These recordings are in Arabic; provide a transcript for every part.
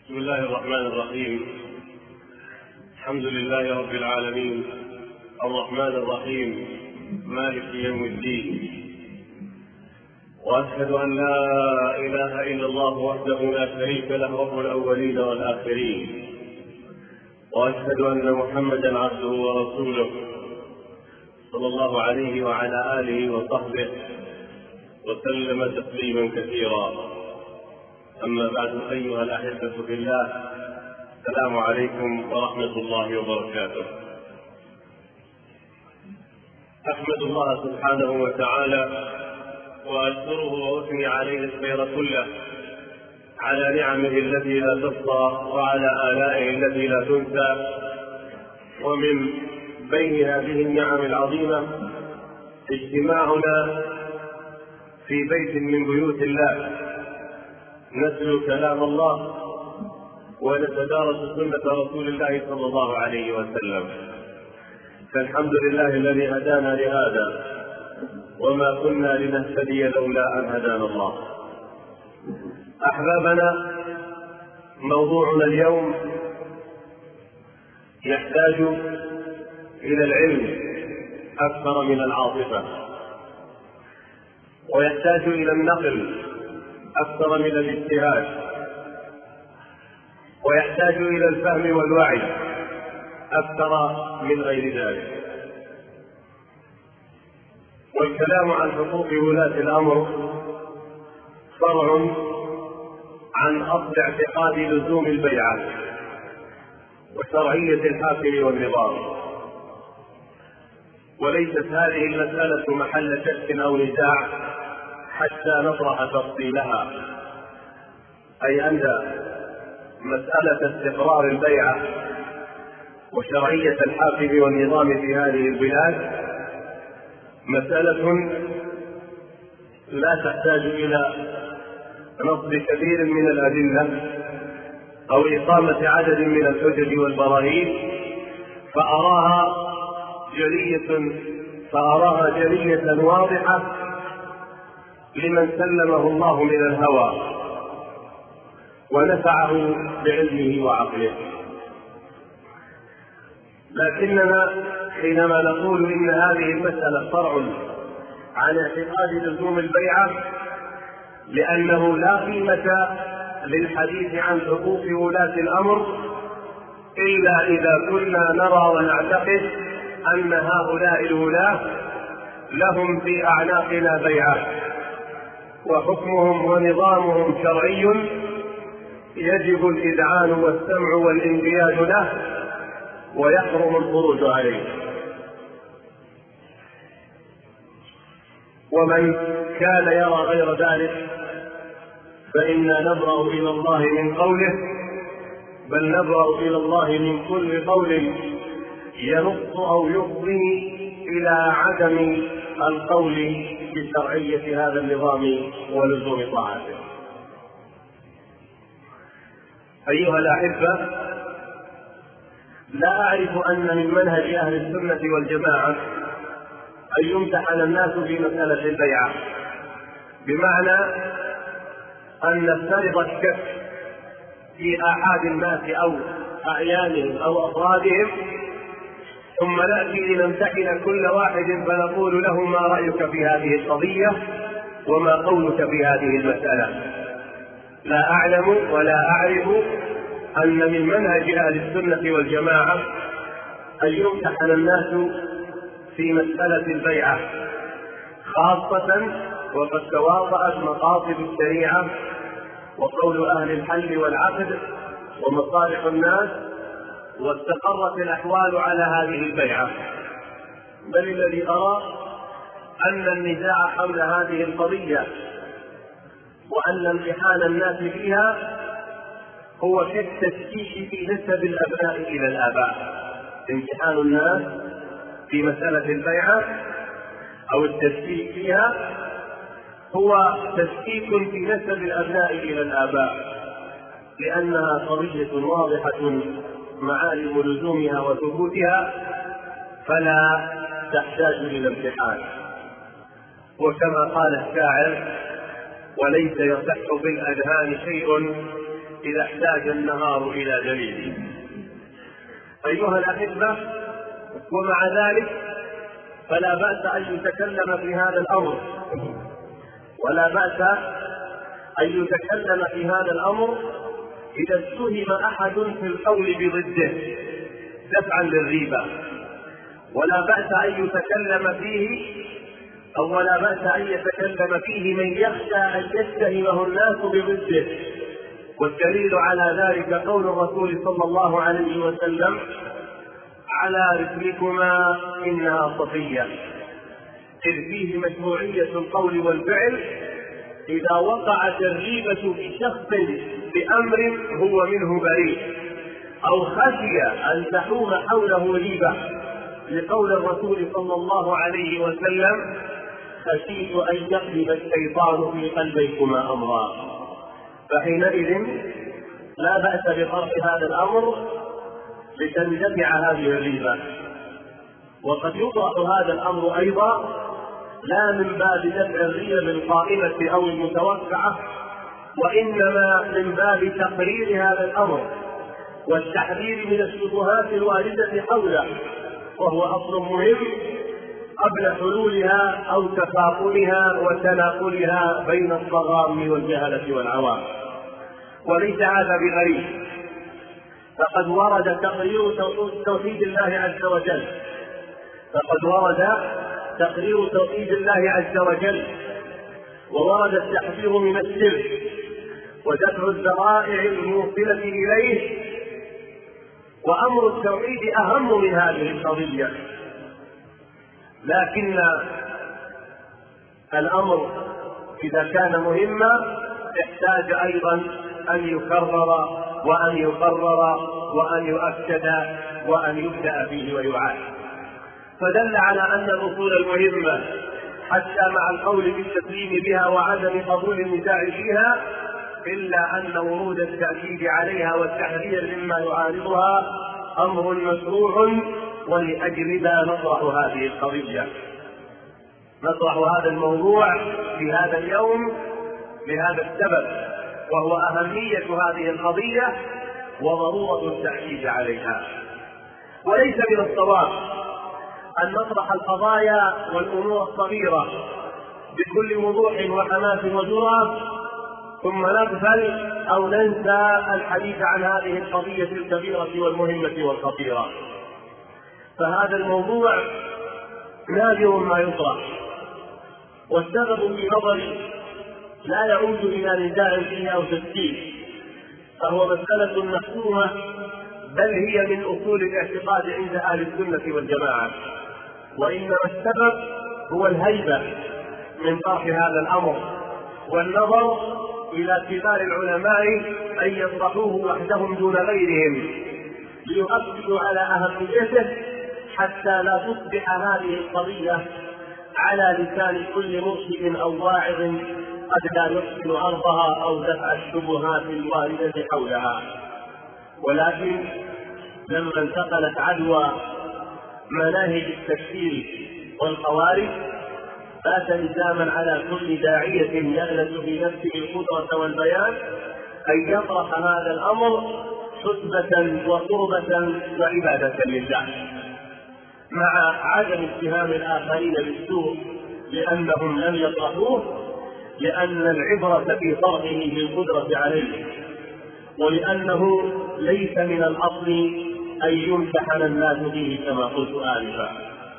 بسم الله الرحمن الرحيم. الحمد لله رب العالمين، الرحمن الرحيم، مالك يوم الدين. وأشهد أن لا إله إلا الله وحده لا شريك له، رب الأولين والآخرين. وأشهد أن محمدا عبده ورسوله صلى الله عليه وعلى آله وصحبه وسلم تسليما كثيرا. أما بعد، أيها الأحبة في الله، السلام عليكم ورحمة الله وبركاته. أحمد الله سبحانه وتعالى وأشكره وأثني عليه الخير كله، على نعمه التي لا تحصى وعلى آلائه التي لا تنسى. ومن بين هذه النعم العظيمة اجتماعنا في بيت من بيوت الله نتلو كلام الله ونتدارس سنة رسول الله صلى الله عليه وسلم. فالحمد لله الذي هدانا لهذا، وما كنا لنهتدي لولا أن هدانا الله. أحبابنا، موضوعنا اليوم يحتاج إلى العلم أكثر من العاطفة، ويحتاج إلى النقل أكثر من الاجتهاد، ويحتاج إلى الفهم والوعي أكثر من غير ذلك. والكلام عن حقوق ولاة الأمر فرع عن أصل اعتقاد لزوم البيعة وشرعية الحاكم والنظام، وليست هذه المسألة محل شك أو نزاع حتى نطرح تفصيلها، أي أن مسألة استقرار البيعة وشرعية الحاكم والنظام في هذه البلاد مسألة لا تحتاج إلى نصب كثير من الأدلة أو إقامة عدد من الحجج والبراهين، فأراها جلية واضحة لمن سلمه الله من الهوى ونفعه بعلمه وعقله. لكننا حينما نقول إن هذه المسألة فرع عن اعتقاد لزوم البيعة، لأنه لا قيمة للحديث عن حقوق ولاة الأمر إلا إذا كنا نرى ونعتقد أن هؤلاء الولاة لهم في أعناقنا بيعة، وحكمهم ونظامهم شرعي يجب الإذعان والسمع والانقياد له، ويحرم الخروج عليه. ومن كان يرى غير ذلك فإنا نبرأ إلى الله من قوله، بل نبرأ إلى الله من كل قول ينص أو يفضي إلى عدم القول بشرعية هذا النظام ولزوم طاعته. أيها الأحبة، لا أعرف أن من منهج أهل السنة والجماعة أن يمتحن الناس في مسألة البيعة، بمعنى أن نفترض الشك في آحاد الناس أو أعيانهم أو أفرادهم، ثم نأتي لنمتحن كل واحد فنقول له ما رأيك في هذه القضية وما قولك في هذه المسألة. لا أعلم ولا أعرف أن من منهج أهل السنة والجماعة أن يمتحن الناس في مسألة البيعة، خاصة وقد تواطأت مقاصد الشريعة وقول أهل الحل والعقد ومصالح الناس، واستقرت الأحوال على هذه البيعة. بل الذي أرى أن النزاع حول هذه القضية وأن امتحان الناس فيها هو كالتشكيك في نسب الأبناء إلى الآباء. امتحان الناس في مسألة البيعة أو التشكيك فيها هو تشكيك في نسب الأبناء إلى الآباء، لأنها قضية واضحة معالم لزومها وثبوتها، فلا تحتاج إلى امتحان. وكما قال الشاعر: وليس يصح بالأذهان شيء إذا احتاج النهار إلى دليل. أيها الأحبة، ومع ذلك فلا بأس أن يتكلم في هذا الأمر، ولا بأس أن يتكلم في هذا الأمر إذا اتهم أحد في القول بضده دفعا للريبة، ولا بأس أن يتكلم فيه أو ولا بأس أن يتكلم فيه من يخشى أن يتهمه الناس بضده. والدليل على ذلك قول الرسول صلى الله عليه وسلم: على رسلكما إنها صفية، إذ فيه مشروعية القول والفعل إذا وقعت الريبة في شخص بأمر هو منه بريء، أو خشي أن تحوم حوله ريبة، لقول الرسول صلى الله عليه وسلم: خشيت أن يقلب الشيطان في قلبيكما أمرا. فحينئذ لا بأس بطرح هذا الأمر لتندفع هذه الريبة. وقد يطرح هذا الأمر أيضا لا من باب دفع الريبة القائمة أو المتوقعة، وإنما من باب تقرير هذا الأمر والتحذير من الشبهات الواردة حوله، وهو أصل مهم قبل حلولها أو تفاقمها وتناقلها بين الطغام والجهلة والعوام. وليس هذا بغريب، فقد ورد تقرير توحيد الله عز وجل، وورد التحذير من الشرك ودفع الذرائع الموصلة إليه، وأمر التوحيد أهم من هذه القضية. لكن الأمر إذا كان مهما يحتاج أيضا أن يكرر وأن يقرر وأن يؤكد وأن يبدأ فيه ويعاد. فدل على أن الأصول المهمة حتى مع القول بالتسليم بها وعدم قبول النزاع فيها، إلا أن ورود التأكيد عليها والتحذير مما يعارضها أمر مشروع، ولأجل ذا نطرح هذه القضية، نطرح هذا الموضوع في هذا اليوم لهذا السبب، وهو أهمية هذه القضية وضرورة التأكيد عليها. وليس من الصواب أن نطرح القضايا والأمور الصغيرة بكل وضوح وحماس وجرأة ثم نغفل أو ننسى الحديث عن هذه القضية الكبيرة والمهمة والخطيرة. فهذا الموضوع نادر ما يطرح، والسبب في نظري لا يعود إلى نزاع فيه أو تشكيك، فهو مسألة محسومة، بل هي من أصول الاعتقاد عند أهل السنة والجماعة، وإنما السبب هو الهيبة من طرح هذا الأمر والنظر إلى كبار العلماء أن يطرحوه وحدهم دون غيرهم ليؤكدوا على أهميته، حتى لا تصبح هذه القضية على لسان كل مرشد أو واعظ قد لا يحسن عرضها أو دفع الشبهات الواردة حولها. ولكن لما انتقلت عدوى مناهج التكفير والخوارج، بات لزاما على كل داعية يأنس في نفسه القدرة والبيان أن يطرح هذا الأمر حسبة وقربة وعبادة لله، مع عدم اتهام الآخرين بالسوء لأنهم لم يطرحوه، لأن العبرة في طرحه بالقدرة عليه، ولأنه ليس من الأصل أن يمتحن الناس به كما قلت آنفا.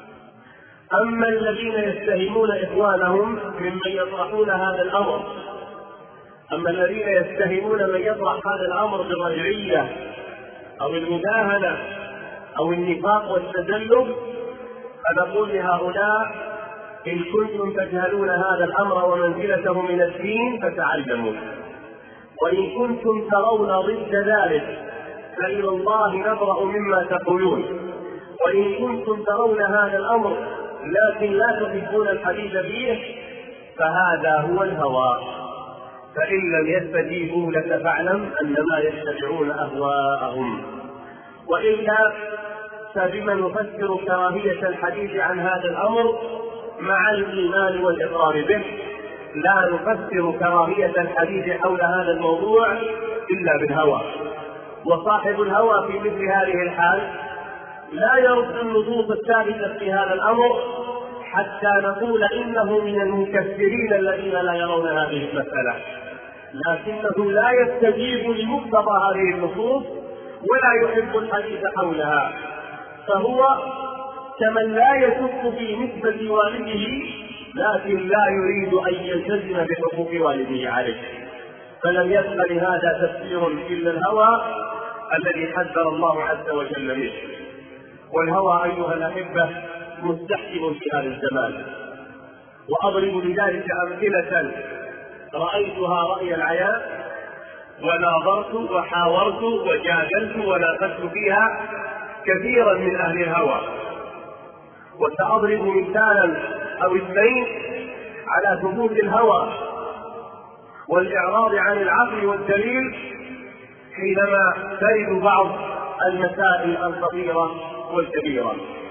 أما الذين يتهمون إخوانهم ممن يطرحون هذا الأمر، أما الذين يتهمون من يطرح هذا الأمر بالرجعية أو المداهنة أو النفاق والتدلل، فنقول لهؤلاء: إن كنتم تجهلون هذا الأمر ومنزلته من الدين فتعلموا، وإن كنتم ترون ضد ذلك فإلى الله نبرأ مما تقولون، وإن كنتم ترون هذا الأمر لكن لا تحبون الحديث فيه فهذا هو الهوى، فإن لم يستجيبوا لك فاعلم أنما يتبعون أهواءهم. وإلا فبما نفسر كراهية الحديث عن هذا الأمر مع الإيمان والإقرار به، لا نفسر كراهية الحديث حول هذا الموضوع إلا بالهوى، وصاحب الهوى في مثل هذه الحال لا يرد النصوص الثابتة في هذا الأمر حتى نقول إنه من المكفرين الذين لا يرون هذه المسألة، لكنه لا يستجيب لمقتضى هذه النصوص ولا يحب الحديث حولها، فهو كمن لا يشك في نسبة والده لكن لا يريد أن يلتزم بحقوق والده عليه، فلم يبق لهذا تفسير إلا الهوى الذي حذر الله عز وجل منه. والهوى أيها الأحبة مستحكم في هذا الزمان، وأضرب لذلك أمثلة رأيتها رأي العيان وناظرت وحاورت وجادلت وناقشت فيها كثيرا من أهل الهوى، وسأضرب مثالا أو اثنين على ثبوت الهوى والإعراض عن العقل والدليل حينما ترد بعض المسائل الخطيرة والكبيرة.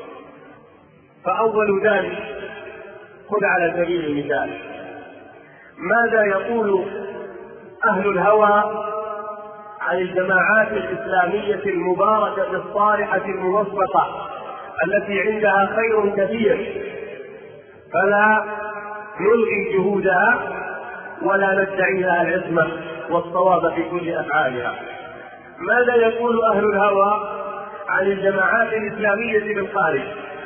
فأول ذلك خذ على سبيل المثال ماذا يقول أهل الهوى عن الجماعات الإسلامية المباركة الصالحة الموفقة التي عندها خير كثير، فلا نلغي جهودها ولا ندعي لها العصمة والصواب في كل أفعالها. ماذا يقول أهل الهوى عن الجماعات الإسلامية بالخارج؟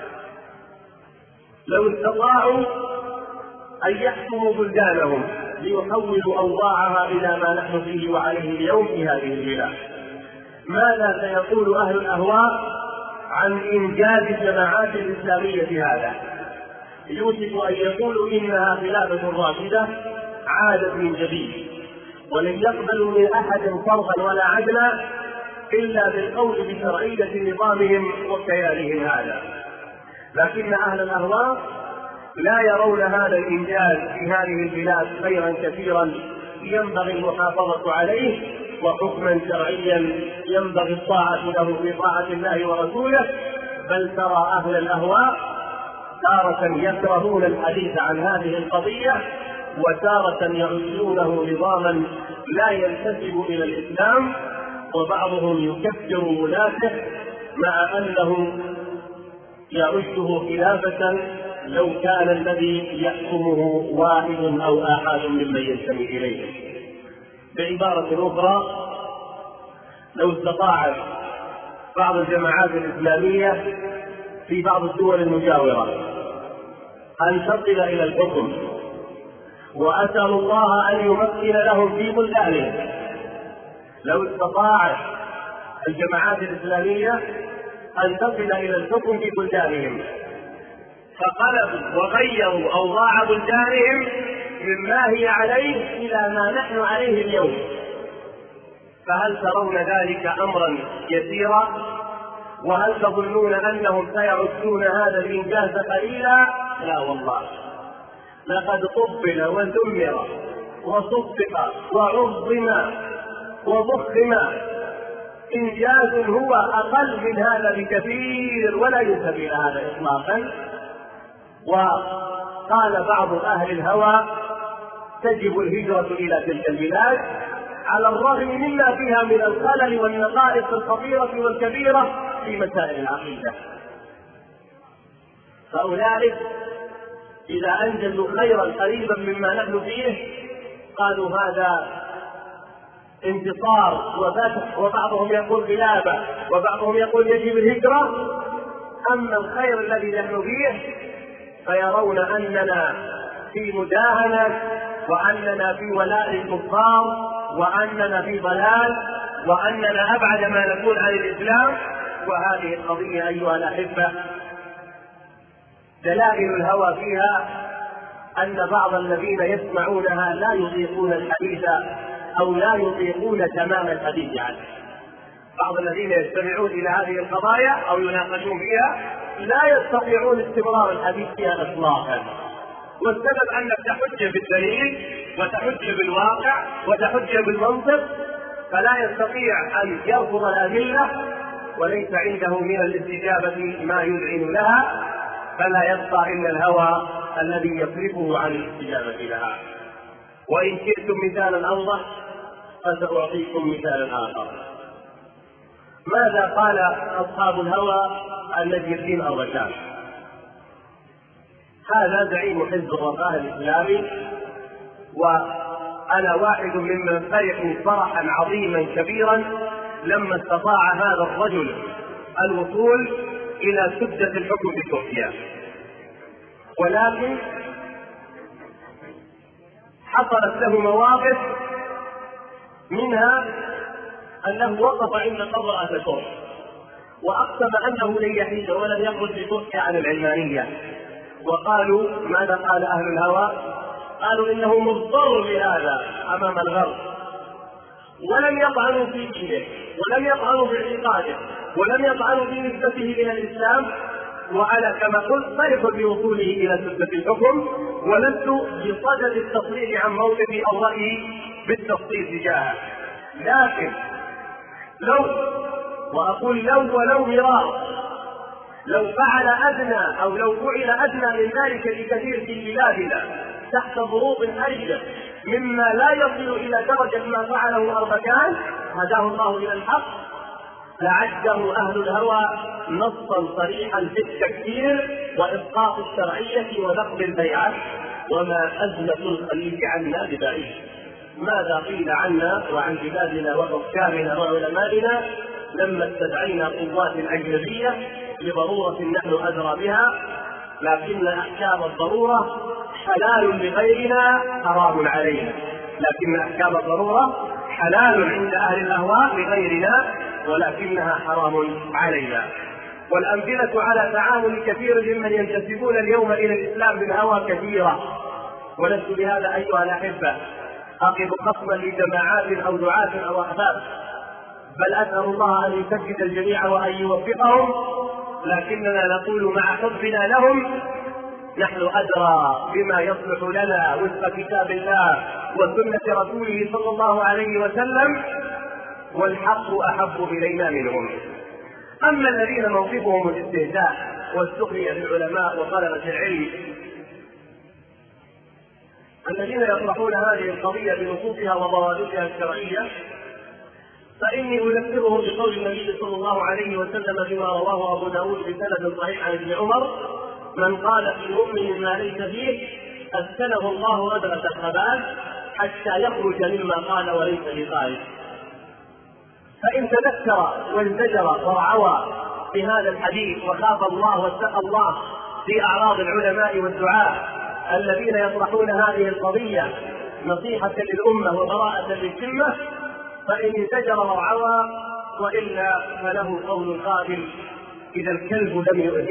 لو استطاعوا أن يحكموا بلدانهم ليحولوا أوضاعها إلى ما نحن فيه وعليه اليوم في هذه البلاد، ماذا سيقول أهل الأهواء عن إنجاز الجماعات الإسلامية هذا؟ يوشك أن يقولوا إنها خلافة راشدة عادت من جديد، ولن يقبلوا من أحد فرضا ولا عدلا إلا بالقول بشرعية نظامهم وكيانهم هذا. لكن أهل الأهواء لا يرون هذا الإنجاز في هذه البلاد خيرا كثيرا ينبغي المحافظة عليه، وحكما شرعيا ينبغي الطاعة له في طاعة الله ورسوله، بل ترى أهل الأهواء تارة يكرهون الحديث عن هذه القضية وتارة يعزونه نظاما لا ينتسب إلى الإسلام، وبعضهم يكفر منافق مع أنه يعده خلافة لو كان الذي يحكمه واحد أو آحاد ممن ينتمي إليه. بعبارة أخرى، لو استطاعت بعض الجماعات الإسلامية في بعض الدول المجاورة أن تصل إلى الحكم، وأسأل الله أن يمكن لهم في بلدانهم، لو استطاعت الجماعات الإسلامية أن تصل إلى الحكم في بلدانهم فقلبوا وغيروا أوضاع بلدانهم مما هي عليه إلى ما نحن عليه اليوم، فهل ترون ذلك أمرا يسيرا؟ وهل تظنون أنهم سيعدون هذا الإنجاز قليلا؟ لا والله، لقد قبل ودمر وصفق وعظم وضخم إنجاز هو أقل من هذا بكثير ولا ينسب إلى هذا إطلاقا. وقال بعض أهل الهوى تجب الهجرة إلى تلك البلاد على الرغم مما فيها من الخلل والنقائص الخطيرة والكبيرة في مسائل العقيدة، فأولئك إذا أنجزوا خيرا قريبا مما نحن فيه قالوا هذا انتصار وفتح، وبعضهم يقول غلابة وبعضهم يقول يجب الهجرة. أما الخير الذي نحن فيه فيرون أننا في مداهنة، وأننا في ولاء الكفار، وأننا في ضلال، وأننا أبعد ما نكون عن الإسلام. وهذه القضية أيها الأحبة دلائل الهوى فيها أن بعض الذين يسمعونها لا يطيقون الحديث أو لا يطيقون تمام الحديث عنه. بعض الذين يستمعون إلى هذه القضايا أو يناقشون فيها لا يستطيعون استمرار الحديث فيها إطلاقا، والسبب أنك تحج بالدليل وتحج بالواقع وتحج بالمنطق، فلا يستطيع أن يرفض الأدلة وليس عنده من الاستجابة ما يذعن لها، فلا يبقى إلا الهوى الذي يصرفه عن الاستجابة لها. وإن شئتم مثالا أوضح فسأعطيكم مثالا آخر. ماذا قال أصحاب الهوى الذي الدين الرشاد؟ هذا زعيم حزب الرفاه الإسلامي، وأنا واحد ممن فرحوا فرحا عظيما كبيرا لما استطاع هذا الرجل الوصول إلى سدة الحكم في تركيا، ولكن حصلت له مواقف، منها أنه وقف عند قبر أتاتورك وأقسم أنه لن يحيد ولن يخرج بتركيا عن العلمانية. وقالوا ماذا قال أهل الهوى؟ قالوا إنه مضطر بهذا أمام الغرب، ولم يطعنوا في دينه ولم يطعنوا في اعتقاده ولم يطعنوا في نسبته إلى الإسلام، وأنا كما قلت فرح بوصوله إلى سدة الحكم، ولست بصدد التصريح عن موقفي أو رأيي بالتفصيل تجاهه. لكن لو، وأقول لو ولو مرارا، لو فعل أدنى أو لو فعل أدنى من ذلك بكثير في بلادنا تحت ظروف أشد مما لا يصل إلى درجة ما فعله أربكان هداه الله إلى الحق، لعده أهل الهوى نصا صريحا في التكفير وإسقاط الشرعية ونقض البيعة. وما أزمة الخليج عنا ببعيد. ماذا قيل عنا وعن بلادنا وحكامنا وعلمائنا لما استدعينا قوات أجنبية لضرورة نحن أدرى بها، لكن أحكام الضرورة حلال لغيرنا حرام علينا، لكن أحكام الضرورة حلال عند أهل الأهواء لغيرنا ولكنها حرام علينا. والأمثلة على تعامل كثير ممن ينتسبون اليوم إلى الإسلام بالهوى كثيرة، ولست بهذا أيها الأحبة أقف خصما لجماعات أو دعاة أو أحباب، بل أسأل الله أن يثبت الجميع وأن يوفقهم، لكننا نقول مع حبنا لهم نحن أدرى بما يصلح لنا وفق كتاب الله وسنة رسوله صلى الله عليه وسلم، والحق أحب إلينا منهم. أما الذين موقفهم الاستهزاء والسخرية بالعلماء وطلبة العلم، الذين يطرحون هذه القضية بنصوصها وضوابطها الشرعية، فإني أذكرهم بقول النبي صلى الله عليه وسلم فيما رواه أبو داود بسند صحيح عن ابن عمر: من قال في مؤمن ما ليس فيه أسكنه الله ردغة الخبال حتى يخرج مما قال وليس بقائل. فإن تذكر وانزجر وارعوى بهذا الحديث وخاف الله واتقى الله في أعراض العلماء والدعاة الذين يطرحون هذه القضية نصيحة للأمة وبراءة للذمة، فإن انزجر وارعوى، وإلا فله قول القائل: إذا الكلب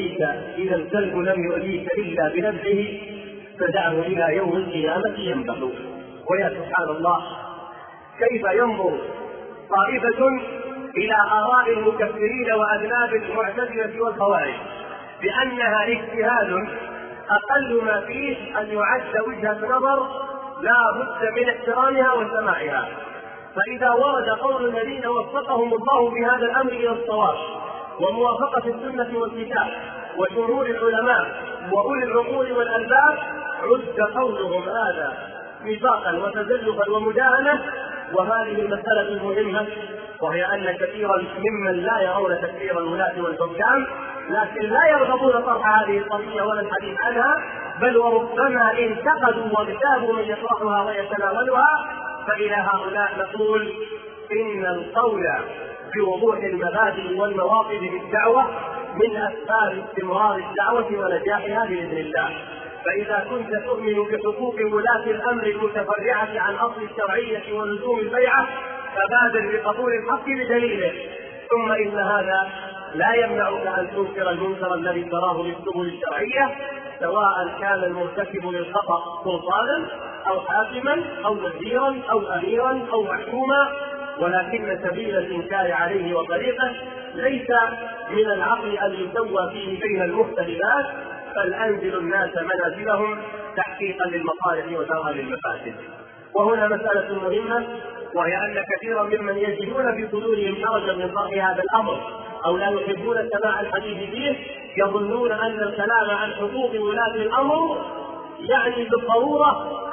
لم يؤذيك إلا بنبه فدعه إلى يوم القيامة ينبح. ويا سبحان الله، كيف ينظر طائفة إلى آراء المكفرين وأذناب المعتزلة والخوارج بأنها اجتهاد أقل ما فيه أن يعد وجهة نظر لا بد من احترامها وسماعها، فإذا ورد قول الذين وفقهم الله بهذا الأمر إلى الصواب وموافقة السنة والكتاب وجمهور العلماء وأولي العقول والألباب، عد قولهم هذا نفاقا وتزلفا ومداهنة. وهذه المسألة المهمة، وهي أن كثيرا ممن لا يرون تكفير الولاة والحكام لكن لا يرغبون طرح هذه القضية ولا الحديث عنها، بل وربما انتقدوا واغتابوا من يطرحها ويتناولها. فإلى هؤلاء نقول إن القول بوضوح المبادئ والمواقف بالدعوة من أسباب استمرار الدعوة ونجاحها بإذن الله. فإذا كنت تؤمن بحقوق ولاة الأمر المتفرعة عن أصل الشرعية ولزوم البيعة فبادر بقبول الحق بدليله، ثم إن هذا لا يمنعك أن تنكر المنكر الذي تراه بالسبل الشرعية، سواء كان المرتكب للخطأ سلطانا أو حاكما أو وزيرا أو أميرا أو محكوما، ولكن سبيل الإنكار عليه وطريقه ليس من العقل أن يسوى فيه بين المختلفات، بل أنزل الناس منازلهم تحقيقا للمصالح ودرءا للمفاسد. وهنا مسألة مهمة، وهي أن كثيرا ممن يجدون في صدورهم حرجا من طرح هذا الأمر أو لا يحبون سماع الحديث فيه يظنون أن الكلام عن حقوق ولاة الأمر يعني بالضرورة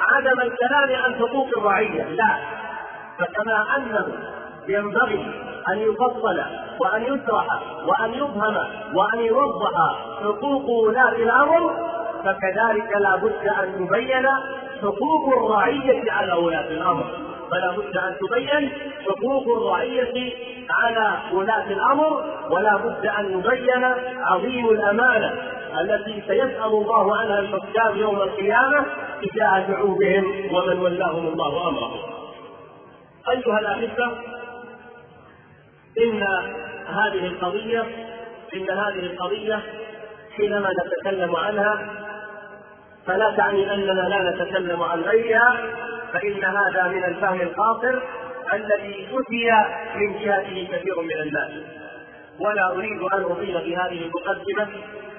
عدم الكلام عن حقوق الرعية، لا، فكما أنه ينبغي أن يفصل وأن يشرح وأن يفهم وأن يوضح حقوق ولاة الأمر، فكذلك لا بد أن تبين حقوق الرعية على ولاة الأمر، فلا بد أن تبين حقوق الرعية على ولاة الأمر، ولا بد أن يبين عظيم الأمانة التي سيسأل الله عنها الحكام يوم القيامة تجاه شعوبهم ومن ولاهم الله أمره. أيها الأحبة، إن هذه القضية حينما نتكلم عنها فلا تعني أننا لا نتكلم عن غيرها، فإن هذا من الفهم القاصر الذي فتي من جهته كثير من الناس. ولا أريد أن أطيل في هذه المقدمة،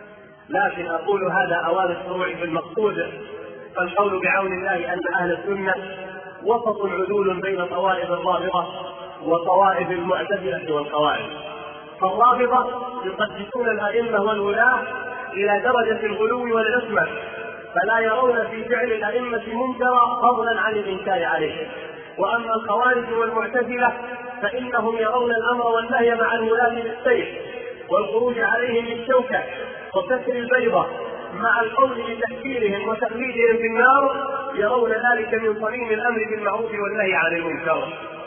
لكن أقول هذا أوان الشروع في المقصود. فالقول بعون الله أن أهل السنة وسط عدول بين طوائف الرافضة وطوائف المعتزلة والخوارج. فالرافضة يقدسون الأئمة والولاة إلى درجة الغلو والعصمة، فلا يرون في فعل الأئمة منكرا فضلا عن الإنكار عليه. وأما الخوارج والمعتزلة فإنهم يرون الأمر والنهي مع الولاة بالسيف والخروج عليهم بالشوكة وكسر البيضة مع القول بتكفيرهم وتقليدهم في النار، يرون ذلك من صميم الأمر بالمعروف والنهي عن المنكر.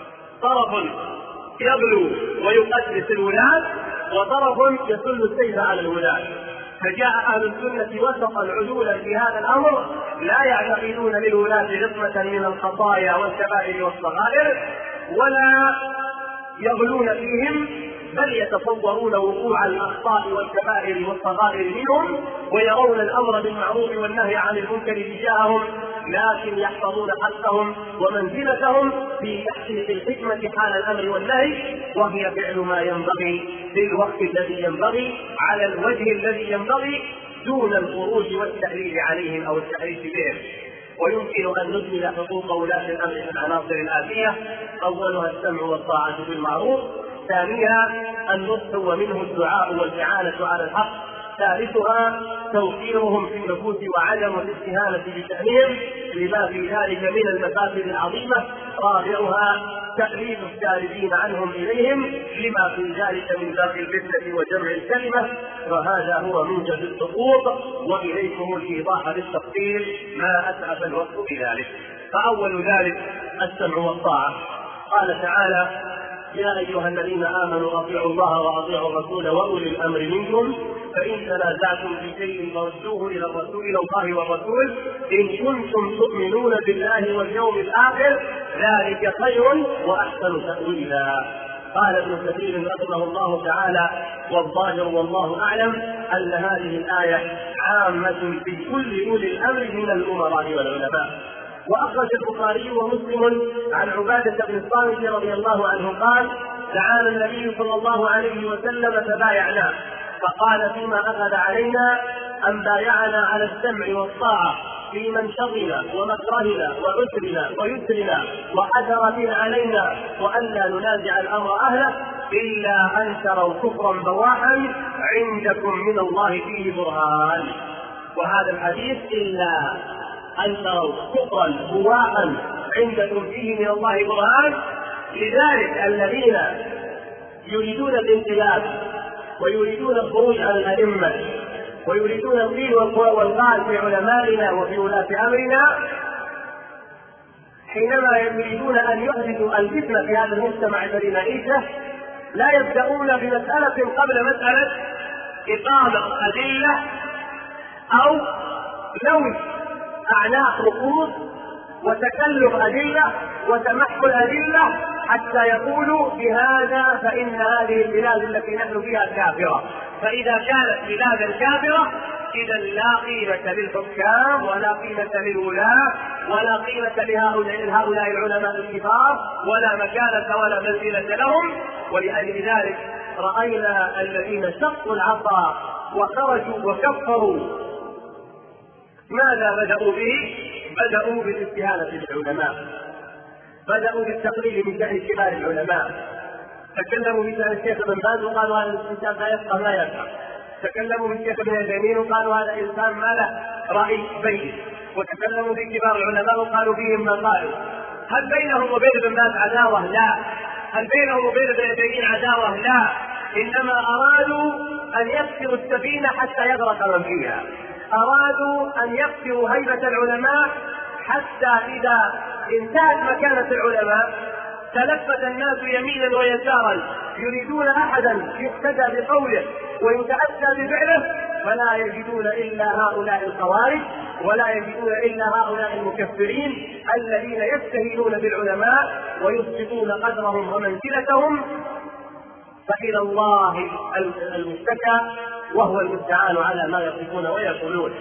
طرف يغلو ويقدس الولاة، وطرف يسل السيف على الولاة. فجاء أهل السنة وسطا عدولا في هذا الأمر، لا يعتقدون للولاة عصمة من الخطايا والكبائر والصغائر ولا يغلون فيهم، بل يتصورون وقوع الأخطاء والكبائر والصغائر منهم، ويرون الأمر بالمعروف والنهي عن المنكر تجاههم، لكن يحفظون حقهم ومنزلتهم في تحقيق الحكمة حال الأمر والنهي، وهي فعل ما ينبغي في الوقت الذي ينبغي على الوجه الذي ينبغي دون الخروج والتأليل عليهم أو التحريف بهم. ويمكن أن نجمل حقوق ولاة الأمر في العناصر الآتية: أولها السمع والطاعة بالمعروف، ثانيها النصح ومنه الدعاء والإعانة على الحق، ثالثها توقيرهم في النفوس وعدم الاستهانة بشأنهم لما في ذلك من المفاسد العظيمة، رابعها تأليف الشاردين عنهم إليهم لما في ذلك من باب الفتنة وجمع الكلمة. وهذا هو موجب السقوط، وإليكم الإيضاح بالتفصيل ما أسعف الوقت بذلك. فأول ذلك السمع والطاعة. قال تعالى: يا أيها الذين آمنوا أطيعوا الله وأطيعوا الرسول وأولي الأمر منكم، فإن تنازعتم في شيء فردوه إلى الله والرسول إن كنتم تؤمنون بالله واليوم الآخر، ذلك خير وأحسن تأويلا. قال ابن كثير رحمه الله تعالى: والظاهر والله أعلم أن هذه الآية عامة في كل أولي الأمر من الأمراء والعلماء. وأخرج البخاري ومسلم عن عبادة بن الصامت رضي الله عنه قال: دعانا النبي صلى الله عليه وسلم فبايعناه، فقال فيما أخذ علينا أن بايعنا على السمع والطاعة في منشطنا ومكرهنا وعسرنا ويسرنا وحسرة علينا، وأن لا ننازع الأمر أهله إلا أن تروا كفرا بواحا عندكم من الله فيه برهان. وهذا الحديث إلا أن تروا كفرا بواحا عندكم فيه من الله برهان. لذلك الذين يريدون الانقلاب ويريدون الخروج عن الأئمة ويريدون القيل والقال في علمائنا وفي ولاة أمرنا، حينما يريدون أن يحدثوا الفتنة في هذا المجتمع الذي نعيشه، لا يبدأون بمسألة قبل مسألة إقامة أدلة أو لوث أعناق رؤوس وتكلف أدلة وتمحل أدلة حتى يقولوا بهذا فإن هذه البلاد التي نحن فيها كافرة. فإذا كانت بلادا كافرة إذا لا قيمة للحكام ولا قيمة للولاة ولا قيمة لهؤلاء العلماء الكبار ولا مكانة ولا منزلة لهم. ولأجل ذلك رأينا الذين شقوا العصا وخرجوا وكفروا ماذا بدأوا به؟ بدأوا بالاستهانة بالعلماء، بدأوا بالتقليل من شأن كبار العلماء. تكلموا من شأن الشيخ ابن باز وقالوا هذا الإنسان لا يفقه لا يفقه. تكلموا من الشيخ ابن عثيمين وقالوا هذا الإنسان ما له رأي بين. وتكلموا في كبار العلماء وقالوا فيهم ما قالوا. هل بينهم وبين ابن باز عداوة؟ لا. هل بينهم وبين ابن عثيمين عداوة؟ لا. إنما أرادوا أن يكسروا السفينة حتى يغرق من فيها، أرادوا أن يكسروا هيبة العلماء حتى إذا انتهت مكانة العلماء تلفت الناس يمينا ويسارا يريدون أحدا يقتدى بقوله ويتأتى بفعله، فلا يجدون إلا هؤلاء الخوارج، ولا يجدون إلا هؤلاء المكفرين الذين يستهينون بالعلماء ويسقطون قدرهم ومنزلتهم، فإلى الله المشتكى وهو المستعان على ما يصفون ويقولون.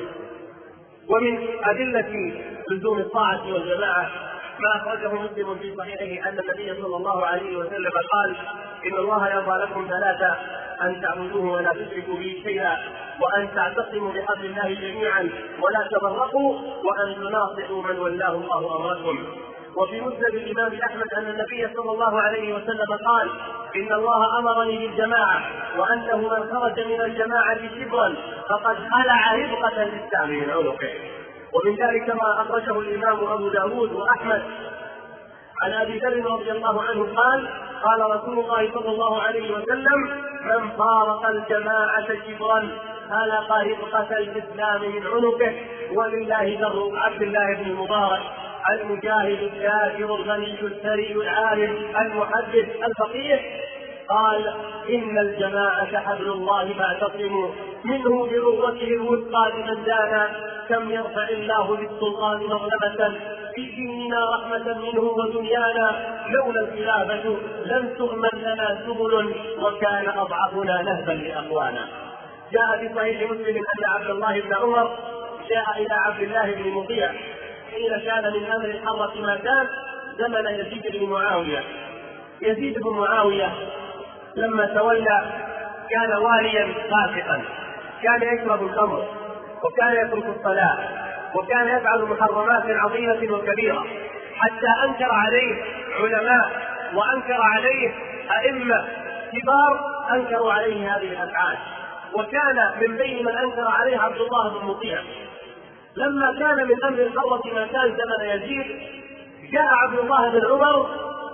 ومن أدلة لزوم الطاعة والجماعة ما أخرجه مسلم في صحيحه أن النبي صلى الله عليه وسلم قال: إن الله يرضى لكم ثلاثة: أن تعبدوه ولا تشركوا به شيئا، وأن تعتصموا بحبل الله جميعا ولا تفرقوا، وأن تناصحوا من ولاه الله أمركم. وفي مسند الإمام أحمد أن النبي صلى الله عليه وسلم قال: إن الله أمرني بالجماعة، وأنه من خرج من الجماعة شبرا فقد خلع ربقة الإسلام من عنقه. ومن ذلك ما أخرجه الإمام أبو داود وأحمد عن أبي ذر رضي الله عنه قال: قال رسول الله صلى الله عليه وسلم: من فارق الجماعة شبرا خلق ربقة الإسلام من عنقه. ولله در عبد الله بن المبارك المجاهد الشاكر الغني الثري العالم المحدث الفقيه قال: إن الجماعة حبل الله فاعتصموا منه بروته الوثقى لمن دانا، كم يرفع الله للسلطان مغلبة في ديننا رحمة منه ودنيانا، لولا الخلافة لم تؤمن لنا سبل وكان أضعفنا نهبا لأقوانا. جاء في صحيح مسلم أن عبد الله بن عمر جاء إلى عبد الله بن مطيع حين كان من أمر الحرة ما كان زمن يزيد بن معاوية. يزيد بن معاوية لما تولى كان واليا فاسقا، كان يشرب الخمر وكان يترك الصلاة وكان يفعل محرمات عظيمة وكبيرة، حتى أنكر عليه علماء وأنكر عليه أئمة كبار أنكروا عليه هذه الأفعال، وكان من بين من أنكر عليه عبد الله بن مطيع. لما كان من أمر الحرة ما كان زمن يزيد جاء عبد الله بن عمر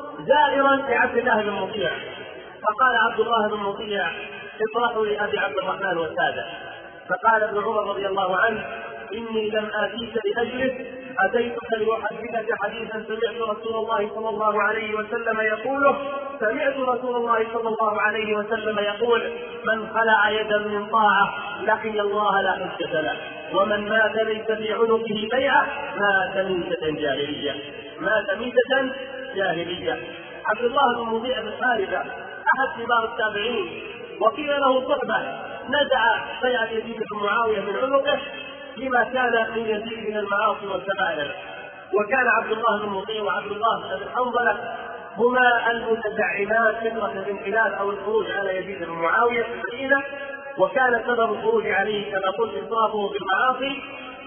زائرا لعبد الله بن مطيع، فقال عبد الله بن مطيع: اطرحوا لأبي عبد الرحمن والسادة. فقال ابن عمر رضي الله عنه: إني لم آتيك لأجلس، أتيتك لأحدثك حديثا سمعت رسول الله صلى الله عليه وسلم يقوله. سمعت رسول الله صلى الله عليه وسلم يقول: من خلع يدا من طاعة لقي الله لا حجة له، ومن مات ليس في عنقه بيعة مات ميتة جاهلية. مات ميتة جاهلية. عبد الله بن مطيع بن حارثة أحد كبار التابعين، وقيل له صحبة نزع بيعة يزيد بن معاوية من عنقه لما كان من يزيد من المعاصي والكبائر. وكان عبد الله بن مطيع وعبد الله بن حنظلة هما المتزعمان فكرة الانقلاب أو الخروج على يزيد بن معاوية في المدينة، وكان سبب الخروج عليه كما قلت إصرافه بالمعاصي.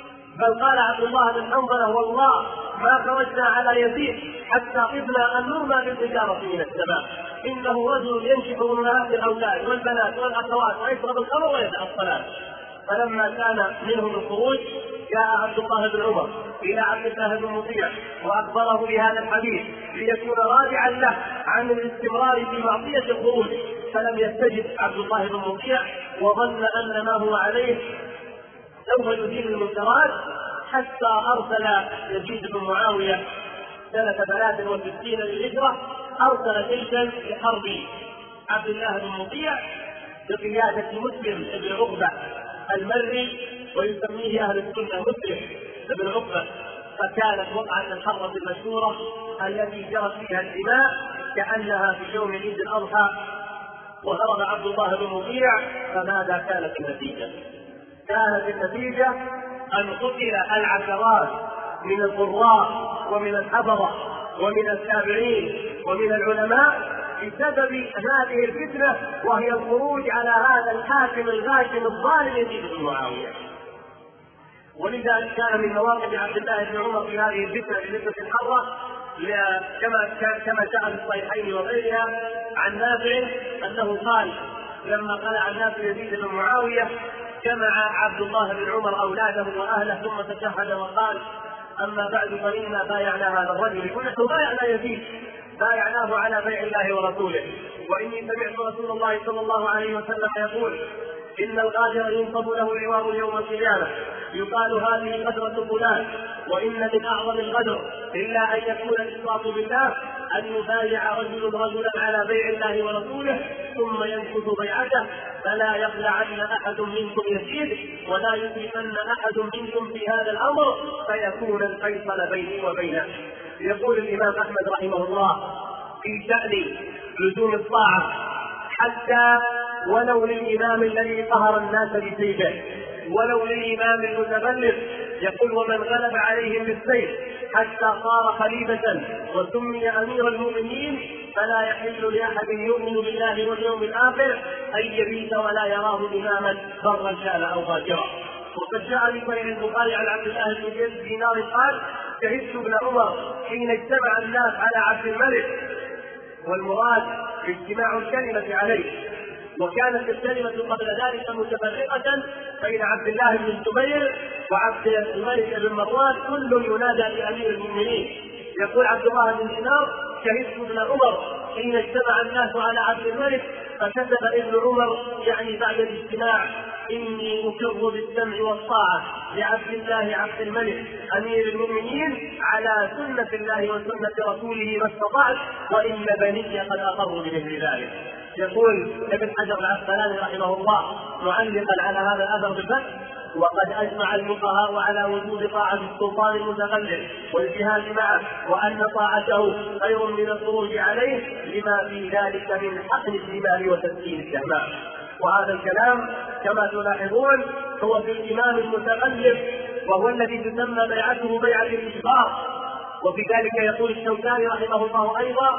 بل قال عبد الله بن حنظلة: والله ما خرجنا على يزيد حتى طبنا أن نرمى بالحجارة من السماء، إنه رجل ينشح أمهات الأولاد والبنات والأخوات ويشرب الخمر ويدع الصلاة. فلما كان منهم الخروج جاء عبد الله بن عمر إلى عبد الله بن مطيع وأخبره بهذا الحديث ليكون رادعا له عن الاستمرار في معصية الخروج، فلم يستجب عبد الله بن مطيع وظن أن ما هو عليه سوف يزيل المنكرات، حتى أرسل يزيد بن معاوية سنة 63 للهجرة أرسل جيشا لحرب عبد الله بن مطيع بقيادة مسلم بن عقبة المري، ويسميه أهل السنة مسلم بن عقبة. فكانت وقعة الحرة المشهورة التي جرت فيها الدماء كأنها في يوم عيد الأضحى، وهرب عبد الله بن مطيع. فماذا كانت النتيجة؟ كانت النتيجة أن قتل العشرات من القراء ومن الحفظة ومن التابعين ومن العلماء بسبب هذه الفتنة، وهي الخروج على هذا الحاكم الغاشم الظالم يزيد بن معاوية. ولذلك كان من مواقف عبد الله بن عمر في هذه الفتنة بالنسبة للحرة كما جاء في الصحيحين وغيرها عن نافع أنه قال: لما قلع الناس يزيد بن معاوية جمع عبد الله بن عمر أولاده وأهله ثم تشهد وقال: أما بعد فإنا بايعنا هذا الرجل. ونحن بايعنا يزيد، بايعناه على بيع الله ورسوله. وإني سمعت رسول الله صلى الله عليه وسلم يقول: إن الغادر ينصب له لواء يوم القيامة يقال هذه غدرة فلان. وإن من أعظم الغدر إلا أن يكون الإشراك بالله، أن يبايع رجلا على بيع الله ورسوله ثم ينكث بيعته، فلا يخلعن أحد منكم يزيد ولا يسلمن أحد منكم في هذا الأمر فيكون الفيصل بيني وبينه. يقول الإمام أحمد رحمه الله في شأن لزوم الطاعة: حتى ولو للإمام الذي قهر الناس بسيفه، ولو للإمام المتبلغ. يقول: ومن غلب عليهم بالسيف حتى صار خليفة وسمي أمير المؤمنين فلا يحل لأحد يؤمن بالله واليوم الآخر أن يبيت ولا يراه إماما برا كان أو فاجرا. وقد جاء في صحيح البخاري عن عبد الله بن دينار قال: شهدت ابن عمر حين اجتمع الناس على عبد الملك، والمراد اجتماع الكلمة عليه، وكانت الكلمة قبل ذلك متفرقة بين عبد الله بن الزبير وعبد الملك بن مروان كل ينادى بأمير المؤمنين. يقول عبد الله بن دينار: شهدت ابن عمر حين اجتمع الناس على عبد الملك فكتب ابن عمر يعني بعد الاجتماع: إني أقر بالسمع والطاعة لعبد الله عبد الملك أمير المؤمنين على سنة الله وسنة رسوله ما استطعت، وإن بني قد أقروا بمثل ذلك. يقول ابن حجر العسقلاني رحمه الله معلقا على هذا الأثر بالفتح: وقد أجمع الفقهاء على وجوب طاعة السلطان المتغلب والجهاد معه، وأن طاعته خير من الخروج عليه لما في ذلك من حقن الدماء وتسكين الشهماء. وهذا الكلام كما تلاحظون هو في الإمام المتغلب، وهو الذي تسمى بيعته بيعة الإجبار. وفي ذلك يقول الشوكاني رحمه الله أيضا: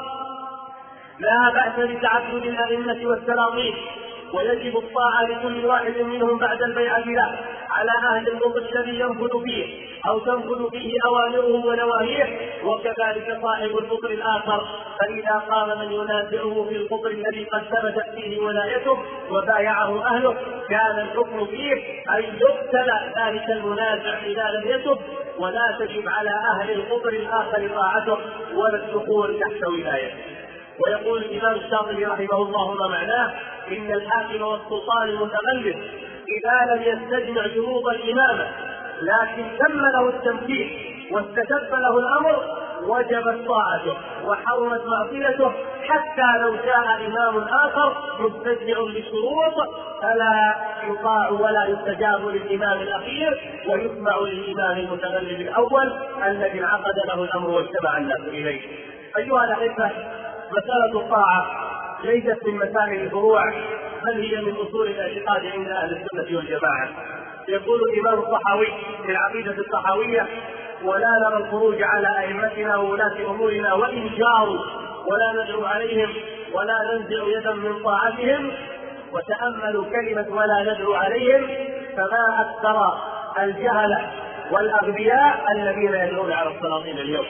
لا بأس بتعدد الأئمة والسلاطين، ويجب الطاعة لكل واحد منهم بعد البيعة له على أهل القطر الذي ينفذ فيه أو تنفذ فيه أوامره ونواهيه، وكذلك صاحب القطر الآخر. فإذا قام من ينازعه في القطر الذي قد ثبتت فيه ولايته وبايعه أهله كان الحكم فيه أن يقتل ذلك المنازع إذا لم يتب، ولا تجب على أهل القطر الآخر طاعته ولا الدخول تحت ولايته. ويقول الإمام الشاطبي رحمه الله ما معناه: إن الحاكم والسلطان المتغلب إذا لم يستجمع شروط الإمامة لكن تم له التمكين واستتب له الأمر وجبت طاعته وحرمت معصيته، حتى لو جاء إمام آخر مستجمع للشروط فلا يطاع ولا يستجاب للإمام الأخير، ويسمع للإمام المتغلب الأول الذي انعقد له الأمر واجتمع الناس إليه. أيها الأحبة، مسألة الطاعة ليست من مسائل الفروع، بل هي من أصول الاعتقاد عند أهل السنة والجماعة. يقول الإمام الطحاوي في العقيدة الطحاوية: ولا نرى الخروج على أئمتنا وولاة أمورنا وإن جاروا، ولا ندعو عليهم ولا ننزع يدا من طاعتهم. وتأملوا كلمة ولا ندعو عليهم، فما أكثر الجهلة والأغبياء الذين يدعون على السلاطين اليوم.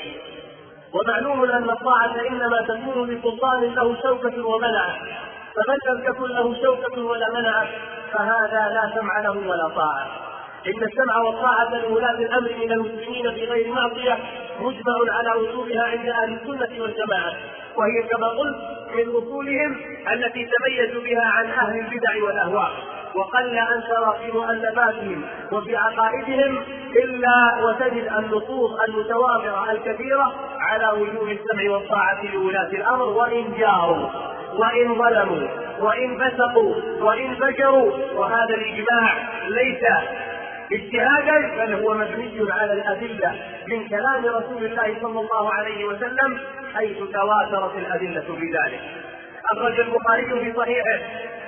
ومعلوم أن الطاعة إنما تكون لسلطان له شوكة ومنعه، فمن لم تكن له شوكة ولا منعه فهذا لا سمع له ولا طاعة. إن السمع والطاعة لولاة الأمر من المسلمين في غير معصية مجمع على وجوبها عند أهل السنة والجماعة، وهي كما قلت من أصولهم التي تميزوا بها عن أهل البدع والأهواء. وقل أن ترى في مؤلفاتهم وفي عقائدهم إلا وتجد النصوص المتواترة الكثيرة على وجوب السمع والطاعة لولاة الأمر وإن جاروا وإن ظلموا وإن فسقوا وإن فجروا. وهذا الإجماع ليس اجتهادا بل هو مبني على الأدلة من كلام رسول الله صلى الله عليه وسلم حيث تواترت الأدلة بذلك. أخرج البخاري في صحيحه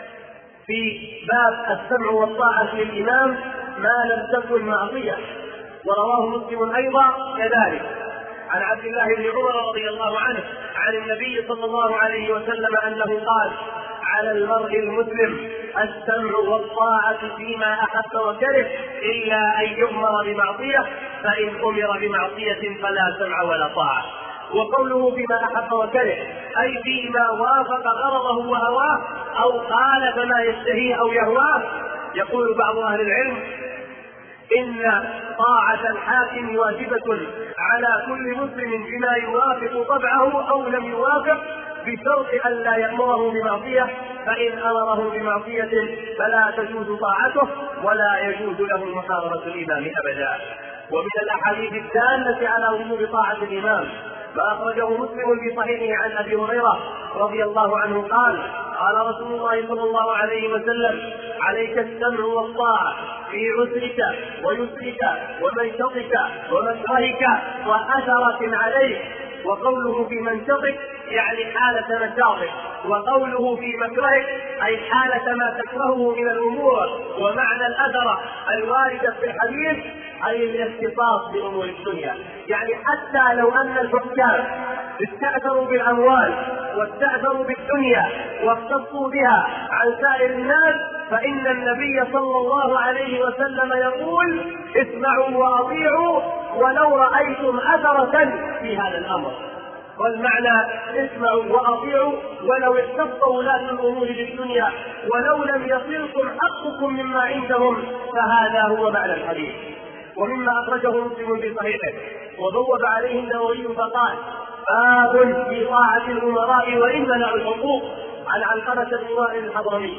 في باب السمع والطاعة للإمام ما لم تكن معصية، ورواه مسلم أيضا كذلك عن عبد الله بن عمر رضي الله عنه عن النبي صلى الله عليه وسلم أنه قال: على المرء المسلم السمع والطاعة فيما أحب وكره إلا أن يؤمر بمعصية، فإن أمر بمعصية فلا سمع ولا طاعة. وقوله فيما أحب وكره أي فيما وافق غرضه وهواه أو خالف ما يشتهيه أو يهواه. يقول بعض أهل العلم إن طاعة الحاكم واجبة على كل مسلم بما يوافق طبعه أو لم يوافق، بشرط أن لا يأمره بمعصية، فإن أمره بمعصية فلا تجوز طاعته ولا يجوز له محاربة الإمام أبدا. ومن الأحاديث الدالة على وجوب طاعة الإمام ما أخرجه مسلم في صحيحه عن أبي هريرة رضي الله عنه قال: قال رسول الله صلى الله عليه وسلم: عليك السمع والطاعة في عسرك ويسرك ومنشطك ومكرهك وأثرة عليك. وقوله في منشطك يعني حالة نشاطك، وقوله في مكرهك أي حالة ما تكرهه من الأمور. ومعنى الأثرة الواردة في الحديث أي الاختصاص بأمور الدنيا، يعني حتى لو أن الحكام استأثروا بالأموال واستأثروا بالدنيا واختصوا بها عن سائر الناس، فإن النبي صلى الله عليه وسلم يقول: اسمعوا وأطيعوا ولو رأيتم أثرة في هذا الأمر. والمعنى اسمعوا وأطيعوا ولو اختص ولاة الأمور بالدنيا ولو لم يصلكم حقكم مما عندهم، فهذا هو معنى الحديث. ومما أخرجه مسلم في صحيحه وبوب عليه النووي فقال: باب في طاعة الأمراء وإن منعوا الحقوق. عن علقمة بن وائل الحضرمي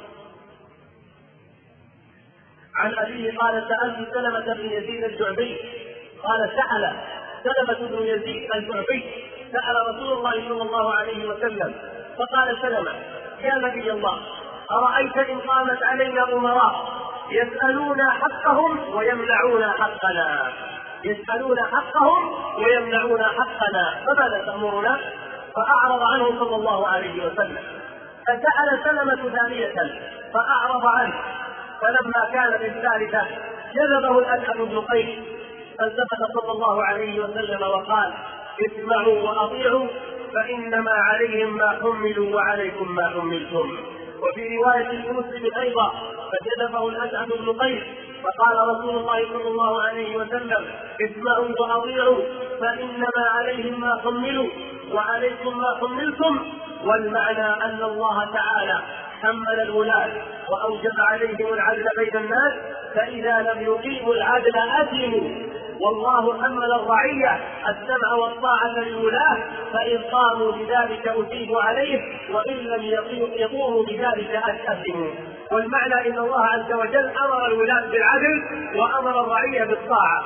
عن أبيه قال: سألت سلمة بن يزيد الجعبي قال: سأل سلمة بن يزيد الجعبي سأل رسول الله صلى الله عليه وسلم فقال سلمة: يا نبي الله، أرأيت إن قامت علينا أمراء يسألون حقهم ويمنعون حقنا، يسألون حقهم ويمنعون حقنا، فماذا تأمرنا؟ فأعرض عنه صلى الله عليه وسلم. فسأل سلمة ثانية فأعرض عنه، فلما كانت الثالثة جذبه الأشعث بن قيس، فالتفت صلى الله عليه وسلم وقال: اسمعوا وأطيعوا فإنما عليهم ما حملوا وعليكم ما حملتم. وفي رواية لمسلم أيضا: فجذبه الأشعث بن قيس فقال رسول الله صلى الله عليه وسلم: اسمعوا وأطيعوا فإنما عليهم ما حملوا وعليكم ما حملتم. والمعنى أن الله تعالى حمل الولاة وأوجب عليهم العدل بين الناس، فإذا لم يقيموا العدل أثموا. والله حمل الرعية السمع والطاعة للولاة، فإن قاموا بذلك أثيبوا عليه وإن لم يقوموا بذلك أثموا. والمعنى أن الله عز وجل أمر الولاة بالعدل وأمر الرعية بالطاعة،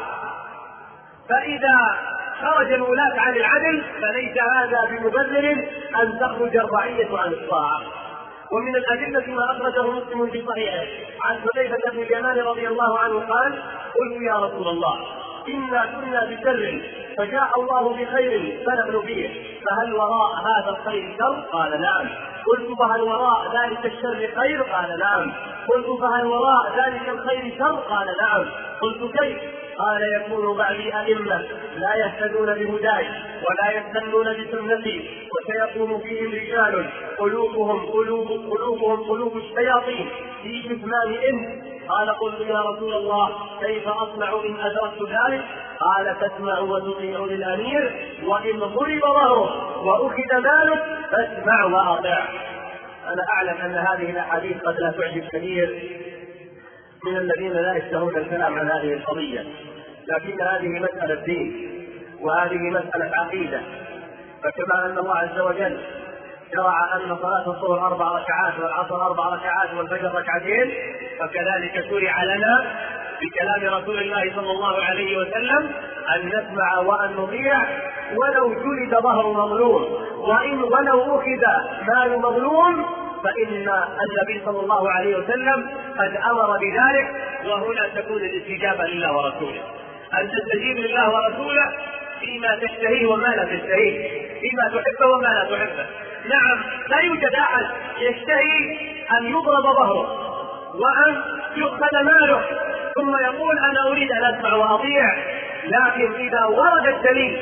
فإذا خرج الولاة عن العدل فليس هذا بمبرر أن تخرج الرعية عن الطاعة. ومن الأدلة ما أخرجه مسلم في صحيحه عن حذيفة بن اليمان رضي الله عنه قال: قلت يا رسول الله، إنا كنا بشر فجاء الله بخير فنحن فيه، فهل وراء هذا الخير شر؟ قال: نعم. قلت: فهل وراء ذلك الشر خير؟ قال: نعم. قلت: فهل وراء ذلك الخير شر؟ قال: نعم. قلت: كيف؟ قال: يكون بعدي أئمة لا يهتدون بهداي ولا يستنون بسنتي، وسيقوم فيهم رجال قلوبهم قلوب الشياطين في جثمان إنس. قال: قلت: يا رسول الله، كيف أصنع إن أدركت ذلك؟ قال: تسمع وتطيع للأمير، وإن ضرب ظهره وأخذ ماله فاسمع وأطع. أنا أعلم أن هذه الأحاديث قد لا تعجب كثير من الذين لا يشتهون الكلام عن هذه القضية، لكن هذه مسألة دين وهذه مسألة عقيدة. فكما أن الله عز وجل شرع أن صلاة الظهر 4 ركعات والعصر 4 ركعات والفجر 2 ركعتين، فكذلك شرع لنا بكلام رسول الله صلى الله عليه وسلم أن نسمع وأن نطيع ولو جلد ظهر مظلوم ولو أخذ مال مظلوم، فإن النبي صلى الله عليه وسلم قد أمر بذلك. وهنا تكون الاستجابة لله ورسوله، أن تستجيب لله ورسوله فيما تشتهيه وما لا تشتهيه، فيما تحبه وما لا تحبه. نعم، لا يوجد أحد يشتهي أن يضرب ظهره وأن يؤخذ ماله ثم يقول: أنا أريد أن أسمع وأطيع. لكن إذا ورد الدليل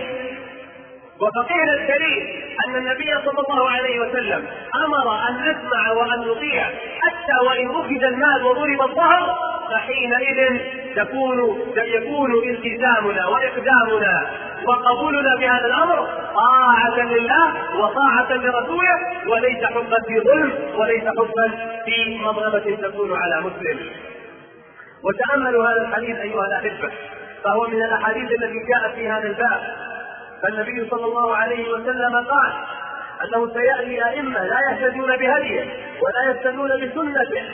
وفقهنا الدليل أن النبي صلى الله عليه وسلم أمر أن نسمع وأن نطيع حتى وإن أخذ المال وضرب الظهر، فحينئذ يكون التزامنا وإقدامنا وقبولنا بهذا الأمر طاعة لله وطاعة لرسوله، وليس حبا في ظلم وليس حبا في مظلمة تكون على مسلم. وتأملوا هذا الحديث أيها الأحبة، فهو من الأحاديث التي جاءت في هذا الباب. فالنبي صلى الله عليه وسلم قال أنه سيأتي أئمة لا يهتدون بهديه ولا يهتدون بسنته،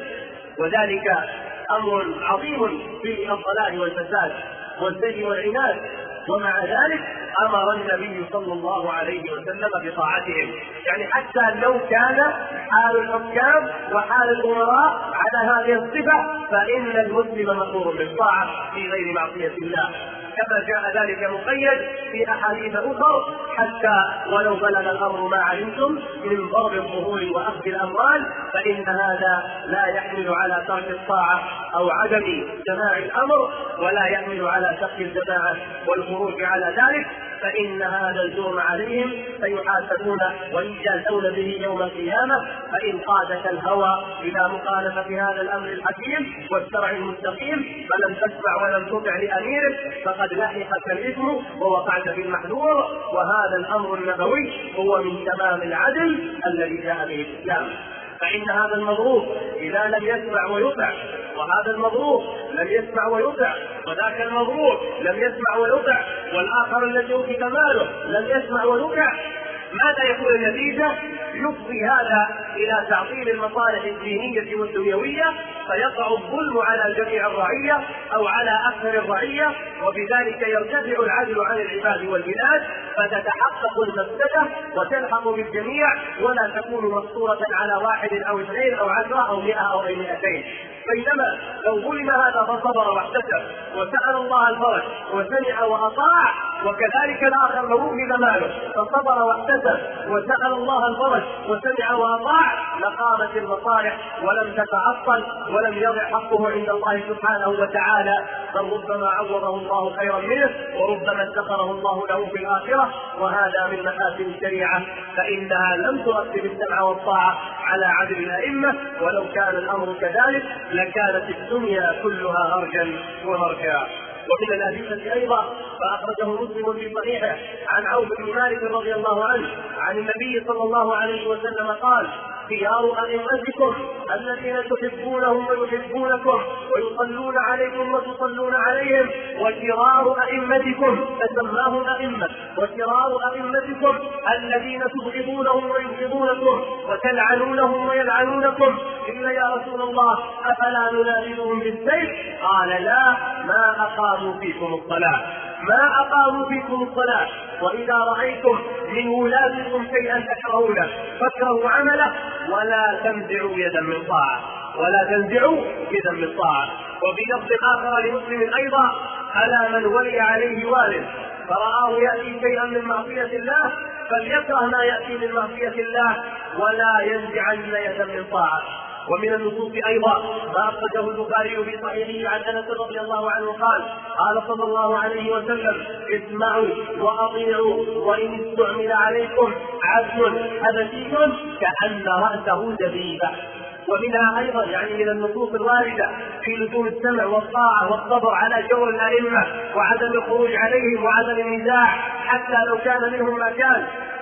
وذلك أمر عظيم في الضلال والفساد والزي والعناد، ومع ذلك أمر النبي صلى الله عليه وسلم بطاعتهم. يعني حتى لو كان حال الحكام وحال الأمراء على هذه الصفة فإن المسلم مأمور بالطاعة في غير معصية الله، كما جاء ذلك مقيد في أحاديث أخرى: حتى ولو بلغ الأمر ما علمتم من ضرب الظهور وأخذ الأموال فإن هذا لا يحمل على ترك الطاعة أو عدم سماع الأمر، ولا يحمل على ترك الجماعة والخروج على ذلك، فإن هذا الجرم عليهم فيحاسبون ويجازون به يوم القيامة. فإن قادك الهوى إلى مخالفة هذا الأمر الحكيم والشرع المستقيم فلم تسمع ولم تطع لأميرك فقد لحقك الإثم ووقعت في المحذور، وهذا الأمر النبوي هو من تمام العدل الذي جاء به الإسلام. فإن هذا المضروب إذا لم يسمع ويطع، وهذا المضروب لم يسمع ويطع، وذاك المضروب لم يسمع ويطع، والآخر الذي أوتي ماله لم يسمع ويطع، ماذا يكون النتيجة؟ يفضي هذا إلى تعطيل المصالح الدينية والدنيوية، فيقع الظلم على جميع الرعية أو على أكثر الرعية، وبذلك يرتفع العدل عن العباد والبلاد، فتتحقق المفسدة وتلحق بالجميع، ولا تكون مقصورة على 1 أو 2 أو 10 أو 100 أو 200. بينما لو ظلم هذا فصبر واحتسب وسأل الله الفرج وسمع وأطاع، وكذلك الآخر لو أخذ ماله فصبر واحتسب وسأل الله الفرج وسمع وأطاع، لقامت المصالح ولم تتعطل ولم يضع حقه عند الله سبحانه وتعالى، بل ربما عوضه الله خيرا منه وربما ادخره الله له في الآخرة. وهذا من محاسن الشريعة، فإنها لم ترتب السمع والطاعة على عدل الأئمة، ولو كان الأمر كذلك لكانت الدنيا كلها هرجا ومرجا. ومن الأدلة أيضا فأخرجه مسلم في صحيحه عن عوف بن مالك رضي الله عنه عن النبي صلى الله عليه وسلم قال: خيار أئمتكم الذين تحبونهم ويحبونكم ويصلون عليكم وتصلون عليهم، وشرار أئمتكم فسماهم أئمة، وشرار أئمتكم الذين تبغضونهم ويبغضونكم وتلعنونهم ويلعنونكم. قيل: يا رسول الله أفلا ننادلهم بالسيف؟ قال: لا، ما أقاموا فيكم الصلاة، ما أقاموا فيكم الصلاة. وإذا رأيتم من ولاتكم شيئا تكرهونه فاكرهوا عمله، ولا تنزعوا يدا من طاعة، ولا تنزعوا يدا من طاعة. وفي لفظ آخر لمسلم أيضا: ألا من ولي عليه والد فرآه يأتي شيئا من معصية الله فليكره ما يأتي من معصية الله ولا ينزعن يدا من طاعة. ومن النصوص أيضا ما أخرجه البخاري في صحيحه عن أنس رضي الله عنه قال: قال صلى الله عليه وسلم: اسمعوا وأطيعوا وإن استعمل عليكم عبد حبشي كأن رأسه دبيبة. ومنها أيضا يعني من النصوص الواردة في لزوم السمع والطاعة والصبر على جور الأئمة وعدم الخروج عليهم وعدم النزاع حتى لو كان منهم ما كان،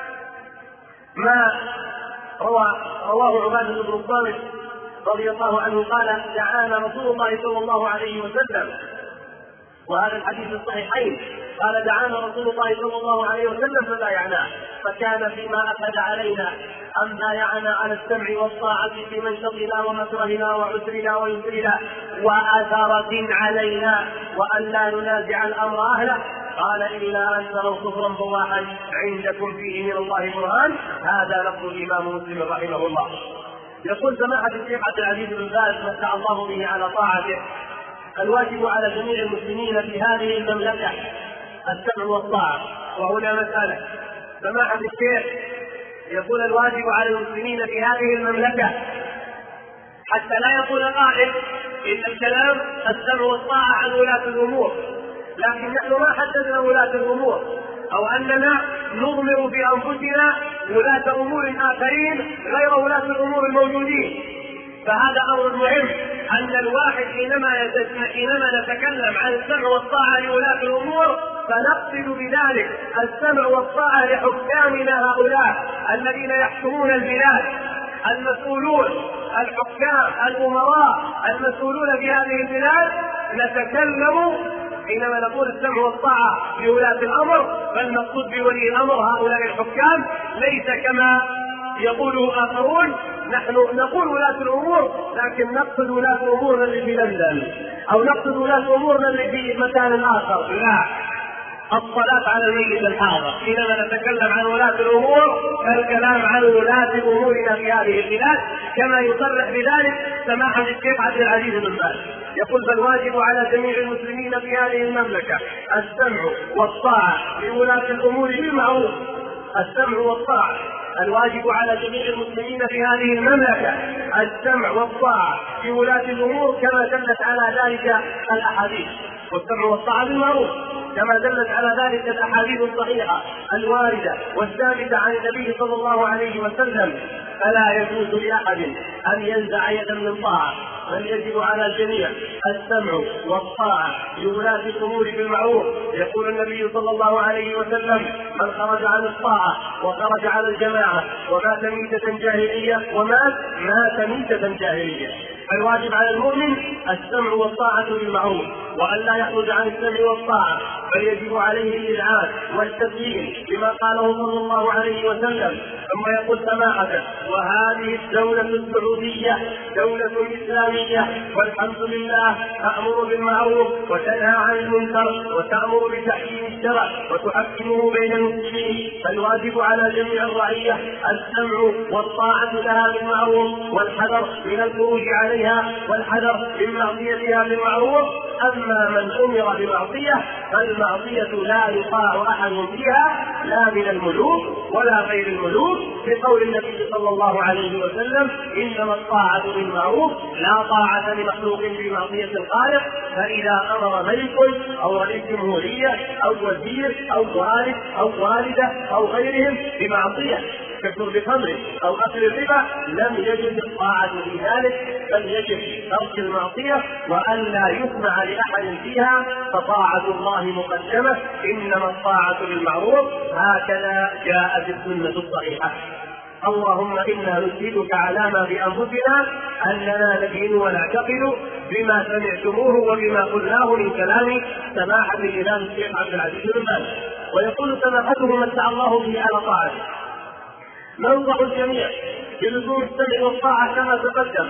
ما رواه عبادة بن الصامت رضي الله عنه قال: دعانا رسول الله صلى الله عليه وسلم، وهذا الحديث الصحيحين، قال: دعانا رسول الله صلى الله عليه وسلم فبايعناه، فكان فيما أخذ علينا أن بايعنا على السمع والطاعة في منشطنا ومكرهنا وعسرنا ويسرنا وآثارة علينا، وأن لا ننازع الأمر أهله. قال: إلا أن تروا كفرا بواحا عندكم فيه من الله برهان. هذا لفظ الإمام مسلم رحمه الله. يقول سماحة الشيخ عبد العزيز بن باز متع الله به على طاعته: الواجب على جميع المسلمين في هذه المملكة السمع والطاعة. وهنا مسألة، سماحة الشيخ يقول الواجب على المسلمين في هذه المملكة، حتى لا يقول قائل إن الكلام السمع والطاعة عن ولاة الأمور، لكن نحن ما حددنا ولاة الأمور، أو أننا نضمر في أنفسنا ولاة أمور آخرين غير ولاة الأمور الموجودين، فهذا أمر مهم. أن الواحد حينما نتكلم عن السمع والطاعة لولاة الأمور فنقصد بذلك السمع والطاعة لحكامنا هؤلاء الذين يحكمون البلاد، المسؤولون، الحكام، الأمراء المسؤولون في هذه البلاد. نتكلم حينما نقول السمع والطاعة لولاة الأمر فالمقصود بولي الأمر هؤلاء الحكام، ليس كما يقوله آخرون نحن نقول ولاة الأمور لكن نقصد ولاة أمورنا اللي في لندن أو نقصد ولاة أمورنا اللي في مكان آخر. لا، الصلاة على الميت الحاضر. حينما نتكلم عن ولاة الأمور فالكلام عن ولاة أمورنا في هذه البلاد، كما يصرح بذلك سماحة الشيخ عبد العزيز بن باز، يقول: فالواجب على جميع المسلمين في هذه المملكة السمع والطاعة لولاة الأمور بالمعروف. السمع والطاعة، الواجب على جميع المسلمين في هذه المملكة السمع والطاعة لولاة الأمور كما دلت على ذلك الأحاديث، والسمع والطاعة بالمعروف كما دلت على ذلك الأحاديث الصحيحة الواردة والثابتة عن النبي صلى الله عليه وسلم. فلا يجوز لأحد أن ينزع يدا من طاعة، بل يجب على الجميع السمع والطاعة لولاة الأمور بالمعروف. يقول النبي صلى الله عليه وسلم: من خرج عن الطاعة وخرج عن الجماعة ومات ميتة جاهلية مات ميتة جاهلية. فالواجب على المؤمن السمع والطاعة بالمعروف، وأن لا يخرج عن السمع والطاعة، بل يجب عليه الإذعان والتسليم لما قاله صلى الله عليه وسلم. ثم يقول سماحة: وهذه الدولة السعودية دولة إسلامية، والحمد لله تأمر بالمعروف وتنهى عن المنكر وتأمر بتحكيم الشرع وتحكمه بين المسلمين. فالواجب على جميع الرعية السمع والطاعة لها بالمعروف، والحذر من الخروج عليها، والحذر من معصيتها بالمعروف. أما من أمر بمعصية فالمعصية لا يطاع أحد فيها، لا من الملوك ولا غير الملوك، بقول النبي صلى الله عليه وسلم: إنما الطاعة بالمعروف لا طاعة لمخلوق في معصية الخالق. فإذا أمر ملك أو رئيس جمهورية أو وزير أو والد أو والدة أو غيرهم بمعصية كشرب خمر أو أكل الربا لم يجب الطاعة في ذلك، بل يجب ترك المعصية وأن لا يسمع لأحد فيها، فطاعة الله مقدمة. إنما الطاعة بالمعروف، هكذا جاءت السنة الصحيحة. اللهم إنا نشهدك على ما بأنفسنا أننا ندين ونعتقد بما سمعتموه وبما قلناه من كلام سماحة الإمام الشيخ عبد العزيز بن باز. ويقول سماحته: متع الله به على طاعته. ننصح الجميع بلزوم السمع والطاعة كما تقدم،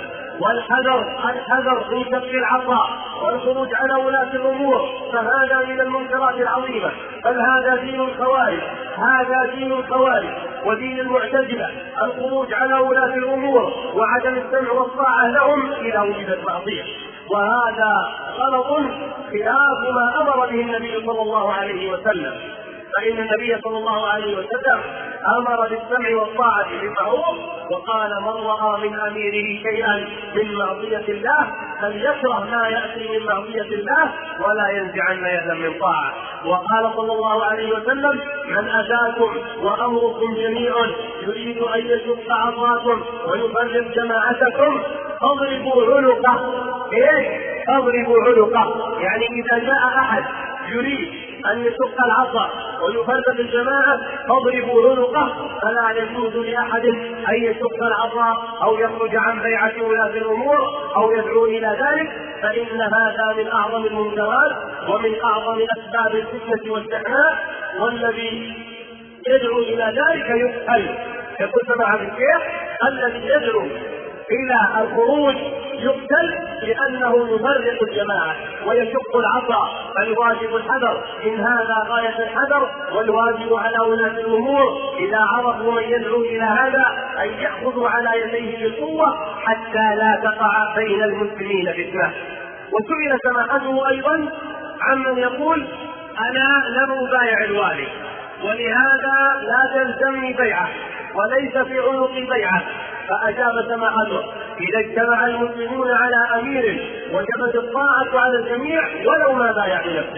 والحذر من كف العصا والخروج على ولاة الأمور، فهذا من المنكرات العظيمة. بل هذا دين الخوارج، هذا دين الخوارج ودين المعتزلة، الخروج على ولاة الأمور وعدم السمع والطاعة لهم إذا وجدت معصية. وهذا غلط خلاف ما أمر به النبي صلى الله عليه وسلم. فإن النبي صلى الله عليه وسلم أمر بالسمع والطاعة بالمعروف، وقال: من رأى من أميره شيئا من معصية الله فليكره ما يأتي من معصية الله ولا ينزعن يدا من طاعة. وقال صلى الله عليه وسلم: من أتاكم وأمركم جميع يريد أن يشق عصاكم ويفرق جماعتكم فاضربوا عنقه. فاضربوا عنقه، يعني إذا جاء أحد يريد أن يشق العصا ويفرق الجماعة فاضربوا عنقه. فلا يجوز لأحد أن يشق العصا أو يخرج عن بيعة ولاة الأمور أو يدعو إلى ذلك، فإن هذا من أعظم المنكرات ومن أعظم أسباب الفتنة والشحناء، والذي يدعو إلى ذلك يقتل. يقول سماحة الشيخ: الذي يدعو إلى الخروج يقتل لأنه يفرق الجماعة ويشق العصا. فالواجب الحذر، إن هذا غاية الحذر. والواجب على ولاة الأمور إذا عرفوا من يدعو إلى هذا أن يأخذوا على يديه بالقوة حتى لا تقع بين المسلمين فتنة. وسئل سماحته أيضا عمن يقول: أنا لم أبايع الوالي ولهذا لا تلزمني بيعة وليس في عنقي بيعة. فأجاب سماحته: إذا اجتمع المسلمون على أمير وجبت الطاعة على الجميع ولو ما بايع بنفسه.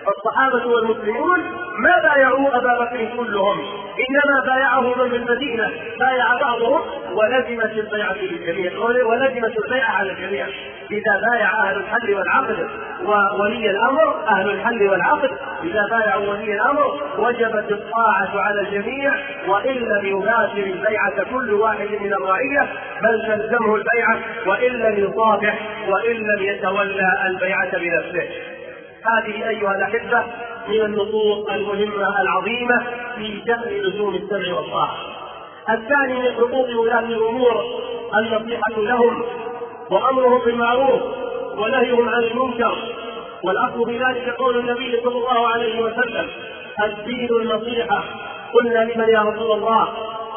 فالصحابة والمسلمون ما بايعوا أبا بكر كلهم، إنما بايعه من بالمدينة، بايع بعضهم ولزمت البيعة للجميع، ولزمت البيعة على الجميع. إذا بايع أهل الحل والعقد وولي الأمر، أهل الحل والعقد إذا بايعوا ولي الأمر وجبت الطاعة على الجميع، وإن لم يباشر البيعة كل واحد من الرعية بل تلزمه البيعة وإن لم يصافح وإن لم يتولى البيعة بنفسه. هذه أيها الأحبة من النصوص المهمة العظيمة في شأن لزوم السمع والطاعة. الثاني من حقوق ولاة الأمور النصيحة لهم وأمرهم بالمعروف ونهيهم عن المنكر، والأصل بذلك قول النبي صلى الله عليه وسلم: الدين النصيحة. قلنا: لمن يا رسول الله؟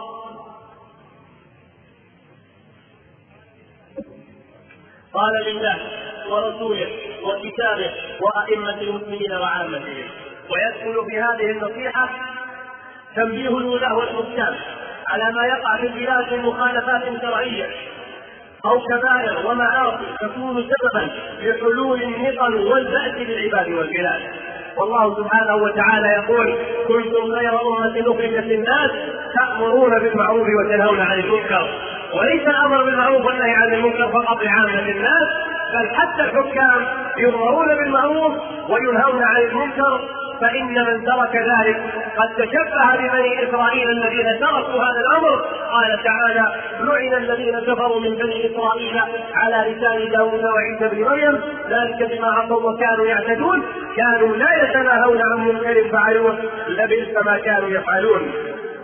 قال: لله ورسوله وكتابه وأئمة المسلمين وعامتهم. ويدخل في هذه النصيحة تنبيه الولاة والحكام على ما يقع في البلاد من مخالفات شرعية أو كبائر ومعاصي تكون سببا لحلول النقم والبأس للعباد والبلاد. والله سبحانه وتعالى يقول: كنتم خير أمة أخرجت للناس تأمرون بالمعروف وتنهون عن المنكر. وليس الأمر بالمعروف والنهي عن المنكر فقط لعامة الناس، بل حتى الحكام يؤمرون بالمعروف وينهون عن المنكر، فإن من ترك ذلك قد تشبه ببني إسرائيل الذين تركوا هذا الأمر. قال تعالى: لعن الذين كفروا من بني إسرائيل على لسان داود وعيسى بن مريم ذلك بما عصوا وكانوا يعتدون كانوا لا يتناهون عن منكر فعلوه لبئس ما كانوا يفعلون.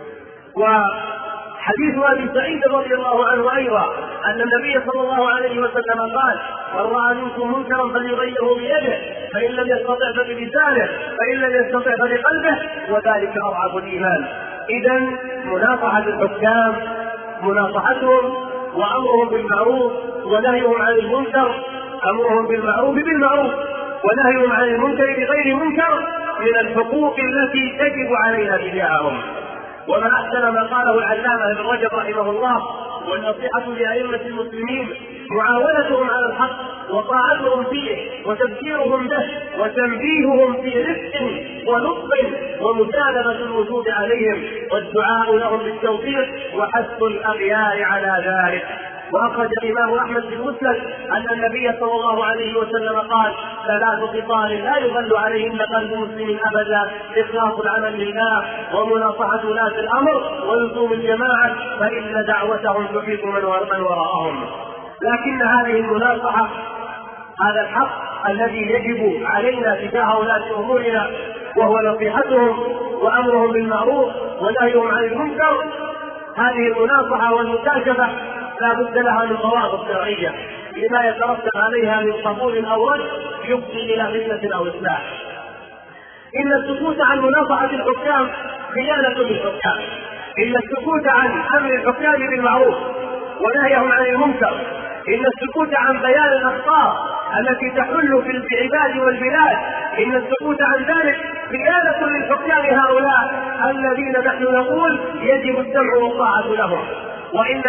حديث أبي سعيد رضي الله عنه أيضا أن النبي صلى الله عليه وسلم قال: من رأى منكم منكرا فليغيره بيده، فإن لم يستطع فبلسانه، فإن لم يستطع فبقلبه، وذلك أضعف الإيمان. إذن مناصحة الحكام، مناصحتهم وأمرهم بالمعروف ونهيهم عن المنكر، أمرهم بالمعروف بالمعروف ونهيهم عن المنكر بغير منكر من الحقوق التي تجب علينا تجاههم. وما أحسن ما قاله العلامة ابن رجب رحمه الله: والنصيحة لأئمة المسلمين معاونتهم على الحق وطاعتهم فيه وتذكيرهم به وتنبيههم في رفق ولطف ومساندة الوجود عليهم والدعاء لهم بالتوفيق وحث الأغيار على ذلك. وأخرج الإمام أحمد في المسند أن النبي صلى الله عليه وسلم قال: 3 خصال لا يغل عليهن قلب مسلم أبدا: إخلاص العمل لله، ومناصحة ولاة الأمر، ولزوم الجماعة، فإن دعوتهم تحيط من وراءهم. لكن هذه المناصحة، هذا الحق الذي يجب علينا تجاه ولاة أمورنا وهو نصيحتهم وأمرهم بالمعروف ونهيهم عن المنكر، هذه المناصحة والمكاشفة لا بد لها من ضوابط شرعية لما يترتب عليها من قبول أو رد يفضي إلى فتنة أو إصلاح. إن السكوت عن مناصحة الحكام خيانة للحكام، إن السكوت عن أمر الحكام بالمعروف ونهيهم عن المنكر، إن السكوت عن بيان الأخطاء التي تحل في العباد والبلاد، إن السكوت عن ذلك خيانة للحكام هؤلاء الذين نحن نقول يجب السمع والطاعة لهم. وإن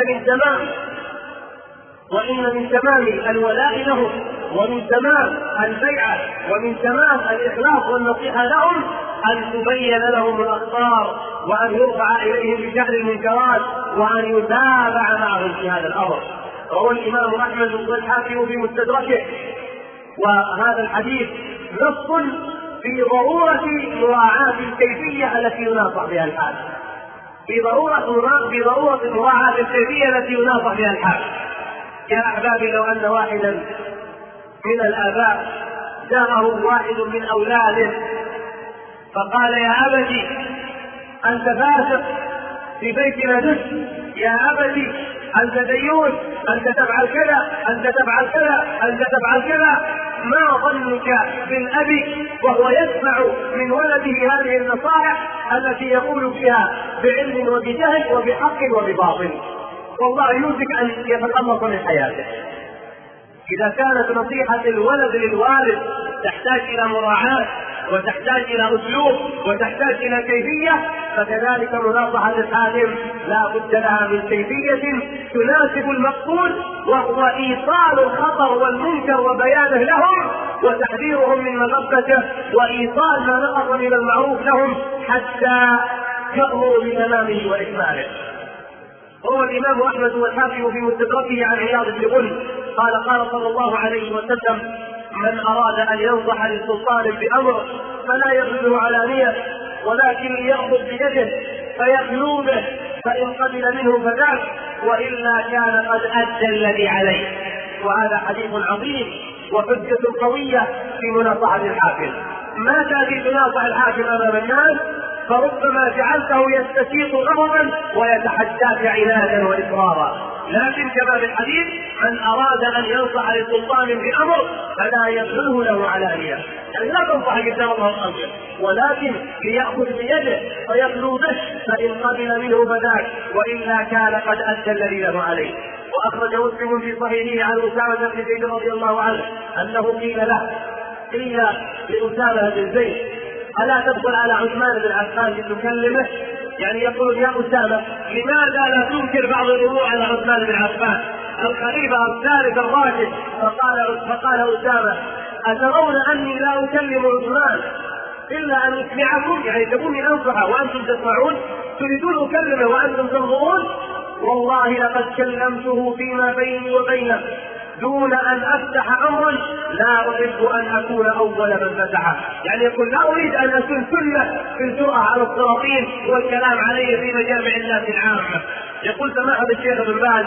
من تمام الولاء لهم ومن تمام البيعة ومن تمام الإخلاص والنصيحة لهم أن تبين لهم الأخطار وأن يرفع إليهم بشأن المنكرات وأن يتابع معهم في هذا الأمر. روى الإمام أحمد والحاكم في مستدركه، وهذا الحديث نص في ضرورة مراعاة الكيفية التي يناصح بها الحال، في ضرورة مراعاة الكيفية التي يناصح بها الحال. يا أحبابي، لو أن واحدا من الآباء جاءه واحد من أولاده فقال: يا أبتي أنت فاسق، في بيتنا دس، يا أبتي أنت ديوث، أنت تفعل كذا، أنت تفعل كذا، أنت تفعل كذا، ما ظنك بالأب وهو يسمع من ولده هذه النصائح التي يقول فيها بعلم وبجهل وبحق وبباطل؟ والله يوشك أن يتخلص من حياته. إذا كانت نصيحة الولد للوالد تحتاج إلى مراعاة وتحتاج إلى أسلوب وتحتاج إلى كيفية، فكذلك مناصحة الحاكم لا بد لها من كيفية تناسب المقصود، وهو إيصال الخطر والمنكر وبيانه لهم وتحذيرهم من مغبته وإيصال ما نقص من المعروف لهم حتى يأمروا بتمامه وإكماله. هو الإمام أحمد والحاكم في مستدركه عن عياض بن غنم قال صلى الله عليه وسلم: من أراد أن ينصح للسلطان بأمر فلا يبذله علانية، ولكن ليأخذ بيده فيخلو به، فإن قبل منه فذاك، وإلا كان قد أدى الذي عليه. وهذا حديث عظيم وحجة قوية في مناصحة الحاكم. ما تأتي تناصح الحاكم أمام الناس فربما جعلته يستشيط غضبا ويتحداك عنادا وإصرارا، لكن كما في الحديث: من أراد أن ينصح للسلطان بأمر فلا يبذله له علانية، يعني لا تنصح قدام الله الأمر، ولكن ليأخذ بيده فيخلو به، فإن قبل منه فذاك، وإلا كان قد أدى الذي له عليه. وأخرج مسلم في صحيحه عن أسامة بن زيد رضي الله عنه أنه قيل لأسامة بن زيد: ألا تدخل على عثمان بن عفان لتكلمه؟ يعني يقول: يا أسامة، لماذا لا تنكر بعض الأمور على عثمان بن عفان الخليفة الثالث الراشد؟ فقال أسامة: أترون أني لا أكلم عثمان إلا أن أسمعكم؟ يعني تقولني أنصحه وأنتم تسمعون، تريدون أكلمه وأنتم تنظرون؟ والله لقد كلمته فيما بيني وبينه دون أن أفتح أمرا لا أحب أن أكون أول من فتحه. يعني يقول: لا أريد أن أكون سنة في الجرأة على السلاطين والكلام عليه في مجامع الناس العامة. يقول سماحة الشيخ ابن باز: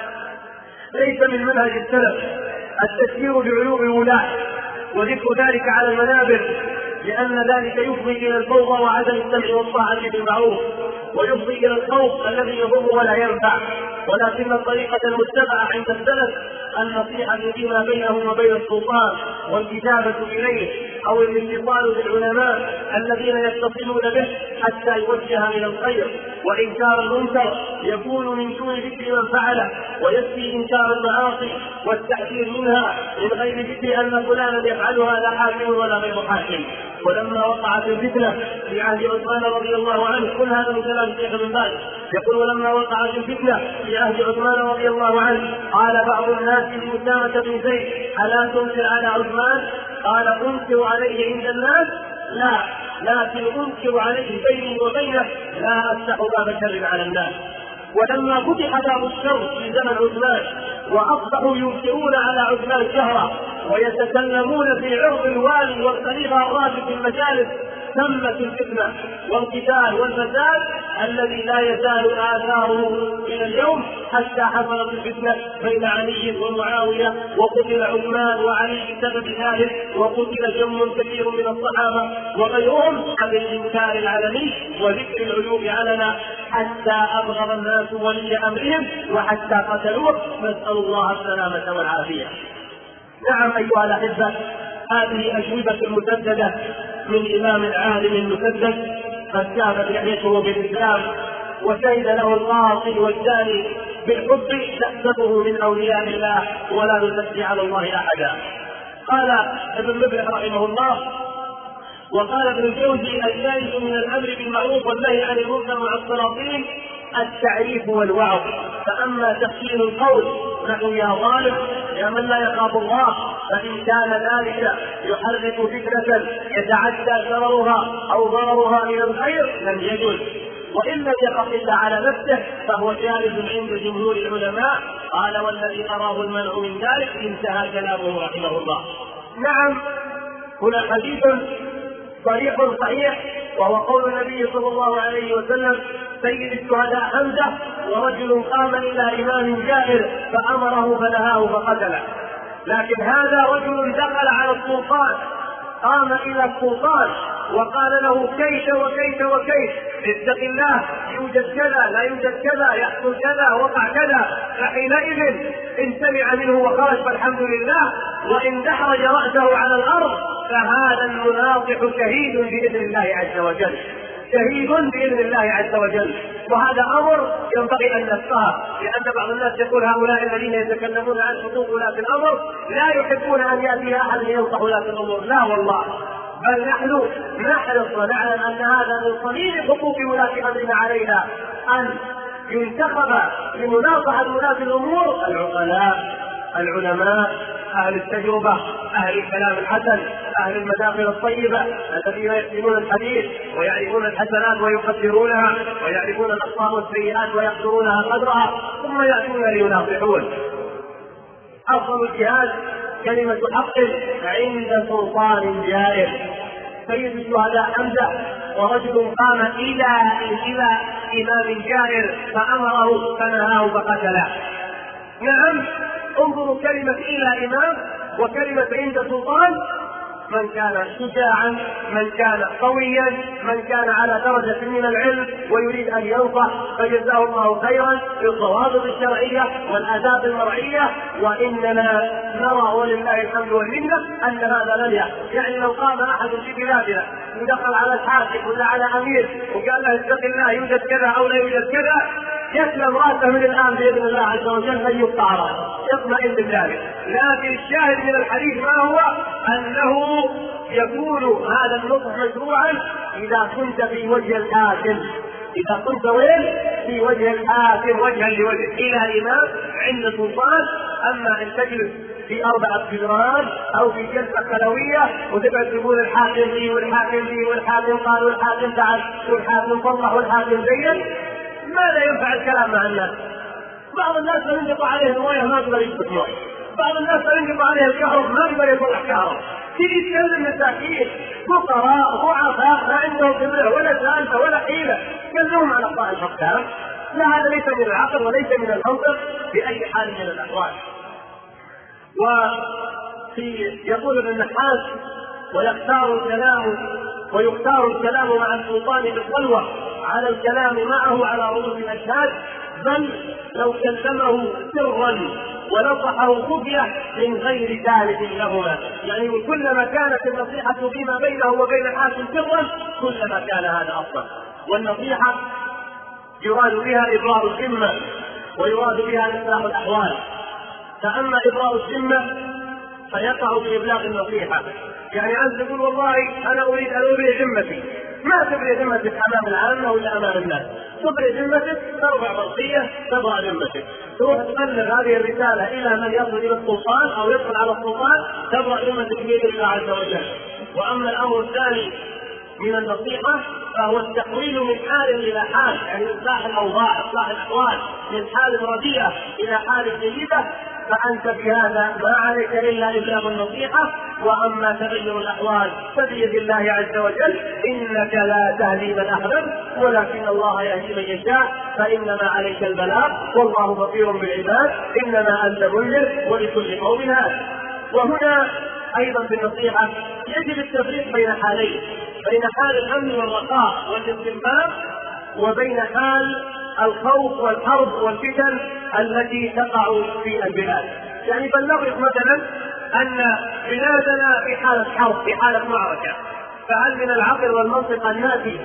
ليس من منهج السلف التشهير بعيوب الولاة وذكر ذلك على المنابر، لأن ذلك يفضي إلى الفوضى وعدم السمع والطاعة بالمعروف، ويفضي إلى الخوف الذي يضر ولا ينفع. ولكن الطريقة المتبعة عند السلف النصيحة فيما بينهم وبين السلطان، والكتابة إليه، أو الاتصال بالعلماء الذين يتصلون به حتى يوجه من الخير، وإنكار المنكر يكون من دون ذكر من فعله، ويكفي إنكار المعاصي والتحذير منها من غير ذكر أن فلانا يفعلها لا حاكم ولا غير حاكم. ولما وقعت الفتنة في عهد عثمان رضي الله عنه، كل هذا من كلام الشيخ ابن باز، يقول: ولما وقعت الفتنة في عهد عثمان رضي الله عنه قال بعض الناس لأسامة بن زيد: ألا تنكر على عثمان؟ قال: أنكر عليه عند الناس؟ لا، لكن أنكر عليه بيني وبينه، لا أفتح باب شر على الناس. ولما فتح باب الشر في زمن عثمان وأصبحوا ينكرون على عثمان شهرا ويتكلمون في عرض الوالي والخليفة الراشد في المجالس، تمت الفتنة والقتال والفساد الذي لا يزال آثاره إلى اليوم، حتى حصلت الفتنة بين علي ومعاوية، وقتل عثمان وعلي بسبب ذلك، وقتل جم كثير من الصحابة وغيرهم عن الإنكار العلني وذكر العيوب علنا، حتى أبغض الناس ولي أمرهم وحتى قتلوه، نسأل الله السلامة والعافية. نعم أيها الأحبة، هذه أجوبة مسددة من إمام عالم مسدد قد كانت لحيته بالإسلام وشهد له القاصي والجاني بالحب، تحسبه من أولياء الله ولا نزكي على الله أحدا. قال ابن مفلح رحمه الله: وقال ابن الجوزي: الجائز من الأمر بالمعروف والنهي عن المنكر مع السلاطين التعريف والوعظ، فأما تحسين القول نحو يا ظالم يا من لا يخاف الله، فإن كان ذلك يحرك فكرة يتعدى شررها أو ضررها إلى الخير لم يجوز، وإن لم يقف إلا على نفسه فهو جائز عند جمهور العلماء. قال: والذي أراه المنع من ذلك انتهى كلامه رحمه الله. نعم، هنا حديث صريح صحيح، وهو قول النبي صلى الله عليه وسلم: سيد الشهداء حمزة، ورجل قام إلى إمام جائر فأمره فنهاه فقتله. لكن هذا رجل دخل على السلطان، قام إلى السلطان وقال له: كيف وكيف وكيف، اتق الله، يوجد كذا لا يوجد كذا، يحصل كذا وقع كذا. فحينئذ إن سمع منه وخرج فالحمد لله، وإن دحرج رأسه على الأرض فهذا المناصح شهيد بإذن الله عز وجل، شهيد بإذن الله عز وجل. وهذا أمر ينبغي أن نفقهه، لأن بعض الناس يقول: هؤلاء الذين يتكلمون عن حقوق ولاة الأمر لا يحبون أن يأتي أحد ينصح ولاة الأمور. لا والله، بل نحن نحرص ونعلم أن هذا من صميم حقوق ولاة أمرنا علينا، أن ينتخب لمناصحة ولاة الأمور العقلاء العلماء أهل التجربة، أهل الكلام الحسن، أهل المداخل الطيبة الذين يحسنون الحديث ويعرفون الحسنات ويقدرونها، ويعرفون الأخطاء والسيئات ويقدرونها قدرها، ثم يأتون ليناصحون. أفضل الجهاد كلمة حق عند سلطان جائر. سيد الشهداء حمزة ورجل قام إلى إمام جائر فأمره فنهاه فقتله. نعم، انظروا كلمة إلى إمام وكلمة عند سلطان. من كان شجاعا، من كان قويا، من كان على درجة من العلم ويريد أن ينصح فجزاه الله خيرا بالضوابط الشرعية والآداب المرعية. وإننا نرى ولله الحمد والمنة أن هذا لم يحدث. يعني لو قام أحد في بلادنا ودخل على الحاكم ولا على أمير وقال له اتق الله يوجد كذا أو لا يوجد كذا، يسلم راسه من الآن بإذن الله عز وجل أن يقطع راسه، يطمئن بذلك. لكن الشاهد من الحديث ما هو؟ أنه يكون هذا النصح مشروعا إذا كنت في وجه الحاكم. إذا كنت وين؟ في وجه الحاكم، وجها لوجه إلى إمام عند سلطان. أما إن تجلس في 4 جدران أو في جلسة خلوية وتبقى تقول الحاكم لي والحاكم لي والحاكم قال والحاكم تعال والحاكم صلح والحاكم زين، ماذا ينفع الكلام مع الناس؟ بعض الناس لا ينقطع عليه المويه ما يقدر يشبك مويه، بعض الناس لا ينقطع عليه الكهرب ما يقدر يصلح كهرب. تيجي تكلم مساكين فقراء ضعفاء ما عندهم خبره ولا سالفه ولا حيله، كلمهم على اخطاء الحكام. لا، هذا ليس من العقل وليس من المنطق باي حال من الاحوال. يقول ابن النحاس: ويختار الكلام مع السلطان بالخلوة على الكلام معه على رؤوس الأشهاد، بل لو كلمه سرا ونصحه خفية من غير ثالث لهما. يعني كلما كانت النصيحة فيما بينه وبين الحاكم سرا كلما كان هذا أفضل. والنصيحة يراد بها إبراء الذمة ويراد بها إصلاح الأحوال. فأما إبراء الذمة فيقع في إبلاغ النصيحة. يعني أنت تقول والله أنا أريد أن أبرئ ذمتي، ما تبرئ ذمتك أمام العامة ولا أمام الناس، تبرئ ذمتك، ترفع مرضية، تبرأ ذمتك، تروح تبلغ هذه الرسالة إلى من يصل إلى السلطان أو يدخل على السلطان، تبرأ ذمتك بإذن الله عز وجل. وأما الأمر الثاني من النصيحة فهو التحويل من حال إلى حال، يعني إصلاح الأوضاع، إصلاح الأحوال من حال رديئة إلى حال جيدة. فأنت بهذا ما عليك إلا إبلاغ النصيحة. وأما تغير الأحوال فبيد الله عز وجل، إنك لا تهدي من أحببت ولكن الله يهدي من يشاء، فإنما عليك البلاغ والله بصير بالعباد، إنما أنت منذر ولكل قوم هاد. وهنا أيضا في النصيحة يجب التفريق بين حالين، بين حال الأمن والرخاء والاستنباط وبين حال الخوف والحرب والفتن التي تقع في البلاد. يعني بلغت مثلا أن بلادنا في حالة حرب، في حالة معركة، فهل من العقل والمنطق أن نأتي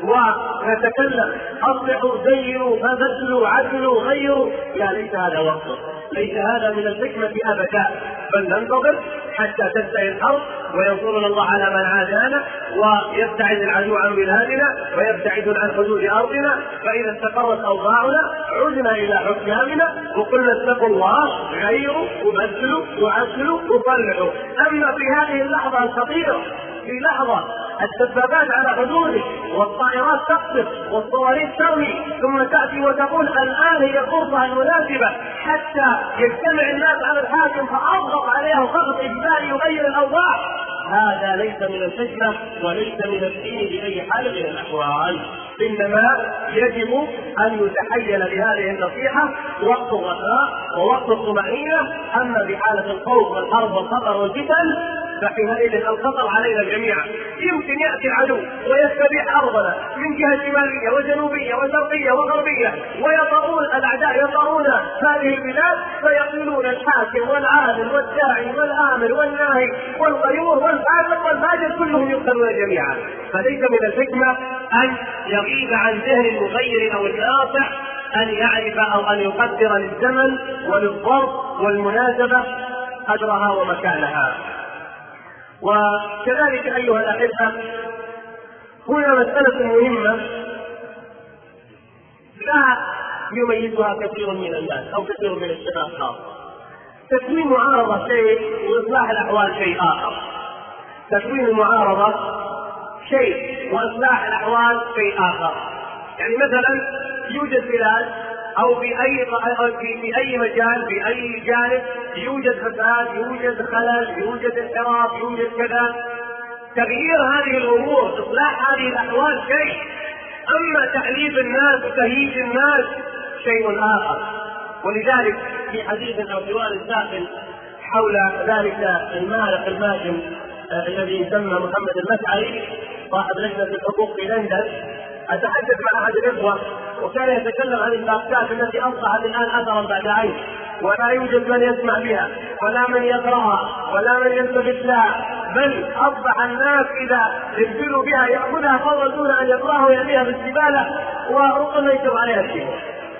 ونتكلم أصلحوا زينوا فبدلوا عدلوا غيروا؟ لا، ليس هذا وقته، ليس هذا من الحكمة أبدا، بل ننتظر حتى تنتهي الحرب وينصرنا الله على من عادانا ويبتعد العدو عن بلادنا ويبتعد عن حدود أرضنا. فإذا استقرت أوضاعنا عدنا إلى حكامنا وقلنا اتقوا الله غيروا وبدلوا وعدلوا وصلحوا. أما في هذه اللحظة الخطيرة، في لحظة الدبابات على حدودك والطائرات تقصف والصواريخ ترمي، ثم تأتي وتقول الآن هي الفرصة المناسبة حتى يجتمع الناس على الحاكم فأضغط عليه ضغط إجباري يغير الأوضاع، هذا ليس من الحكمة وليس من الدين بأي حال من الأحوال. إنما يجب أن يتحيل بهذه النصيحة وقت الرخاء ووقت الطمأنينة. أما بحالة الخوف والحرب والخطر والفتن فحينئذ الخطر علينا جميعا. يمكن يأتي العدو ويستبيح أرضنا من جهة شمالية وجنوبية وشرقية وغربية، ويطرون الأعداء يطرون هذه البلاد فيقولون الحاكم والعادل والداعي والآمر والناهي والغيور والفاسق والفاجر كلهم يقتلون جميعا. فليس من الحكمة أن يغيب عن ذهن المغير أو الناصح أن يعرف أو أن يقدر للزمن وللظرف والمناسبة قدرها ومكانها. وكذلك أيها الأحبة، هنا مسألة مهمة لا يميزها كثير من الناس أو كثير من الشباب خاصة، تكوين معارضة شيء وإصلاح الأحوال شيء آخر. تكوين المعارضة شيء وإصلاح الأحوال شيء آخر. يعني مثلا يوجد بلاد أو في أي مجال في أي جانب يوجد فساد، يوجد خلل، يوجد انحراف، يوجد كذا. تغيير هذه الأمور، إصلاح هذه الأحوال شيء، أما تأليف الناس وتهييج الناس شيء آخر. ولذلك في حديث أو حوار ساخن حول ذلك المارق الماجن الذي يسمى محمد المسعري صاحب لجنة الحقوق في لندن، أتحدث مع أحد الإخوة وكان يتكلم عن الباكات التي أصبحت الآن أثرا بعد عين، ولا يوجد من يسمع بها ولا من يقرأها ولا من يلتفت لها، بل أصبح الناس إذا ابتلوا بها يأخذها فورا دون أن يقرأها ويرميها بالزبالة وربما يكتب عليها الشيء.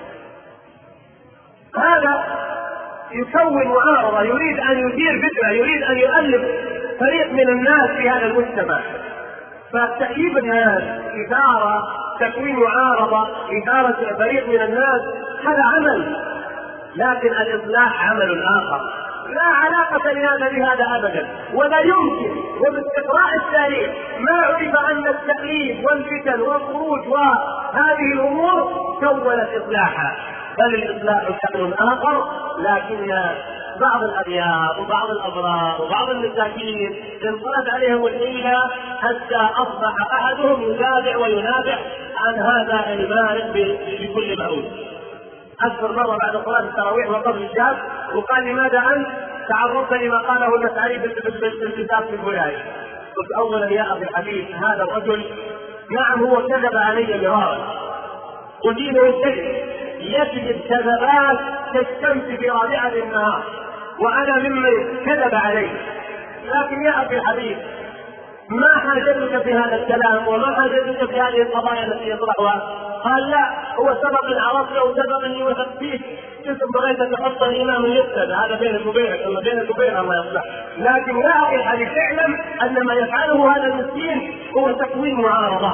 هذا يكون معارضة، يريد أن يثير فتنة، يريد أن يؤلف فريق من الناس في هذا المجتمع. فتأييد الناس، إثارة، تكوين معارضة، إثارة فريق من الناس، هذا عمل، لكن الإصلاح عمل آخر لا علاقة لهذا بهذا أبدا. ولا يمكن، وباستقراء التاريخ ما عرف أن التأليف والفتن والخروج وهذه الأمور كونت إصلاحا، بل الإصلاح شأن آخر. لكن بعض الأبيار وبعض الأبرار وبعض المساكين انطلت عليهم الحيلة حتى أصبح أحدهم يتابع وينافع عن هذا المارق بكل معود. أذكر مرة بعد صلاة التراويح وقبل الشاب وقال لماذا أنت تعرضت لما قاله المسعري بالكتاب في الولاية؟ قلت أولا يا أبي الحبيب هذا الرجل نعم هو كذب علي مرارا ودينه شيء يكذب كذبات كالشمس في رابعة النهار وأنا ممن كذب عليه، لكن يا أبي الحبيب ما حاجتك في هذا الكلام وما حاجتك في هذه القضايا التي يطرحها؟ قال لا هو سبق ان عرفته وسبق اني وثقت فيه، كنت بغيت تحط الامام يقتدى، هذا بينك وبينك اما بينك وبينه ما يصلح. لكن يا اخي الحديث اعلم ان ما يفعله هذا المسكين هو تكوين معارضه،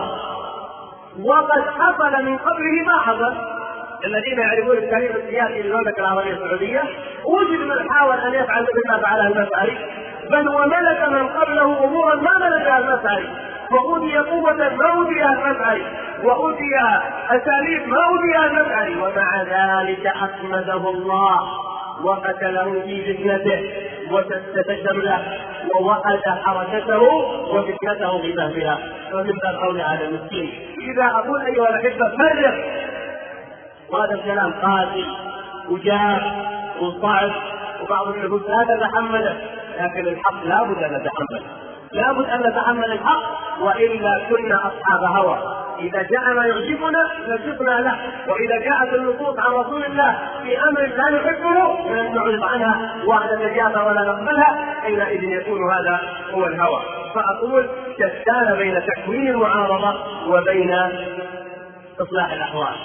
وقد حصل من قبله ما حصل. الذين يعرفون التاريخ السياسي للمملكه العربيه السعوديه وجد من حاول ان يفعل مثل ما فعله المسعري، بل وملك من قبله امورا ما ملكها المسعري، وأوتي قوة ما أوتيها المسعري، وأوتي أساليب ما أوتيها المسعري، ومع ذلك أخمده الله وقتله في فتنته وسدد شمله ووحد حركته وفتنته بفهمها. ومن باب قول هذا المسكين إذا أقول أيها الأحبة فرق، وهذا الكلام قاسي وجاف وصعب وبعض النفوس لا تتحمله، لكن الحق لا بد أن نتحمله، لا بد أن نتحمل الحق، وإلا كنا أصحاب هوى. إذا جاء ما يعجبنا نجبنا له، وإذا جاءت النصوص عن رسول الله في أمر لا نحبه نعرض عنها وعد النجاة ولا نقبلها، حينئذ يكون هذا هو الهوى. فأقول شتان بين تكوين المعارضة وبين إصلاح الأحوال.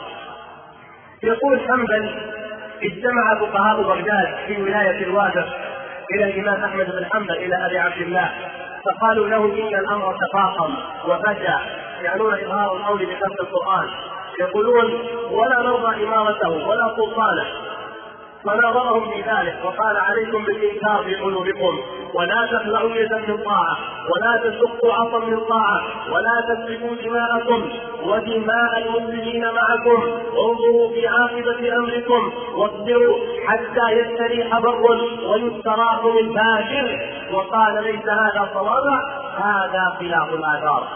يقول حنبل اجتمع فقهاء بغداد في ولاية الوادر إلى الإمام أحمد بن حنبل إلى أبي عبد الله، فقالوا له إن الأمر تفاقم وفشى، يعنون إظهار القول بخلق القرآن، يقولون ولا نرضى إمارته ولا سلطانه. فناظرهم في ذلك وقال عليكم بالإنكار في قلوبكم، ولا تخلعوا يدا من طاعة، ولا تشقوا عصا من طاعة، ولا تسفكوا دماءكم ودماء المسلمين معكم، انظروا في عاقبة أمركم واصبروا حتى يستريح بر ويستراح من فاجر. وقال ليس هذا صوابا، هذا خلاف الآثار.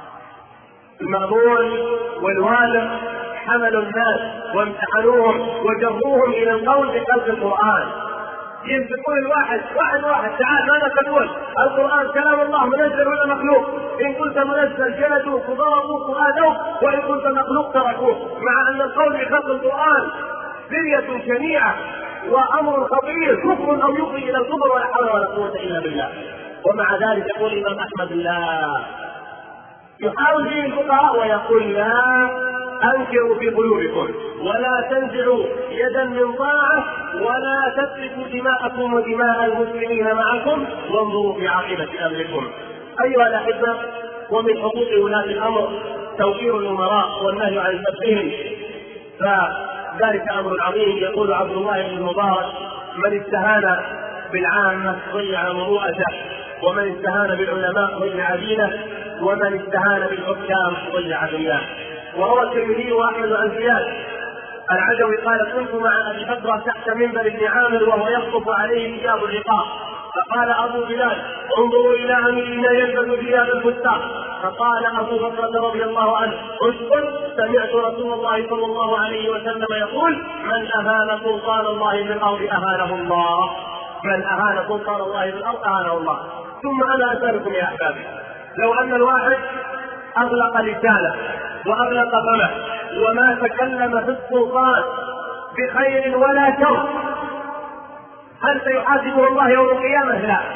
المأمون والوالد حملوا الناس وامتحنوهم وجروهم الى القول بخلق القرآن، يمسكون الواحد واحد تعال ماذا تقول؟ القرآن كلام الله منزل ولا مخلوق؟ إن كنت منزل جلدوك وضربوك وآذوك، وإن كنت مخلوق تركوك، مع أن القول بخلق القرآن بلية شنيعة وأمر خطير، كفر أو يفضي إلى الكفر ولا حول ولا قوة إلا بالله. ومع ذلك يقول الإمام أحمد لا، يحاول به الفقهاء ويقول لا أنكروا في قلوبكم ولا تنزعوا يدا من طاعة ولا تسفكوا دماءكم ودماء المسلمين معكم، وانظروا في عاقبة أمركم. أيها الأحبة، ومن حقوق ولاة الأمر توقير الأمراء والنهي عن سبهم، فذلك أمر عظيم. يقول عبد الله بن المبارك من استهان بالعامة ضيع مروءته، ومن استهان بالعلماء ضيع دينه، ومن استهان بالحكام ضيع دنياه. وروى الترمذي واحمد عن زياد العدوي قال: كنت مع ابي بكر تحت منبر ابن عامر وهو يخطب عليه ثياب الرقاق، فقال ابو بلال: انظروا الى اميرنا يلبس ثياب الفستان. فقال ابو بكر رضي الله عنه: اسكت، سمعت رسول الله صلى الله عليه وسلم يقول: من اهان سلطان الله في الارض اهانه الله، من اهان سلطان الله في الارض اهانه الله. ثم انا اسالكم يا احبابي، لو ان الواحد اغلق لسانه واغلق فمه وما تكلم في السلطان بخير ولا شر، هل سيحاسبه الله يوم القيامة؟ لا.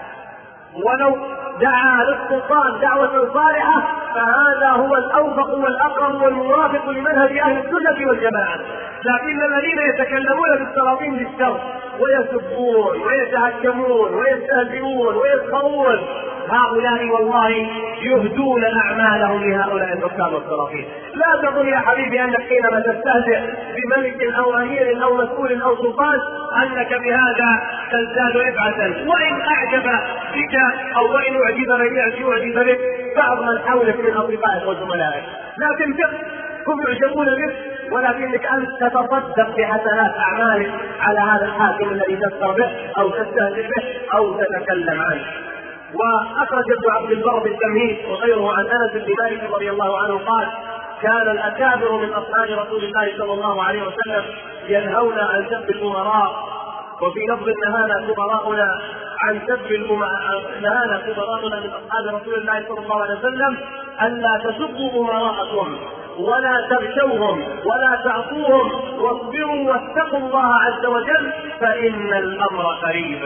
ولو دعا للسلطان دعوة صالحة فهذا هو الأوفق والأقرب والموافق لمنهج أهل السنة والجماعة. لكن الذين يتكلمون بالسلاطين بالشر ويسبون ويتهكمون ويستهزئون ويسخرون، هؤلاء والله يهدون أعمالهم لهؤلاء الحكام والسلاطين. لا تظن يا حبيبي أنك حينما تستهزئ بملك أو أمير أو مسؤول أو سلطان أنك بهذا تزداد رفعة، وإن أعجب بك أو وإن أعجب بك بعض من حولك من أصدقائك وزملائك، لكن هم يعجبون بك، ولكنك أنت تتصدق بحسنات أعمالك على هذا الحاكم الذي تسخر به أو تستهزئ به أو تتكلم عنه. وأخرج ابن عبد البر بالتمهيد وغيره عن أنس بن مالك رضي الله عنه قال: كان الأكابر من أصحاب رسول الله صلى الله عليه وسلم ينهون عن سب الأمراء، وفي لفظ: نهانا كبراؤنا عن سب نهانا كبراؤنا من أصحاب رسول الله صلى الله عليه وسلم ألا تسبوا أمراءكم ولا تغشوهم ولا تعصوهم، واصبروا واتقوا الله عز وجل فإن الأمر قريب.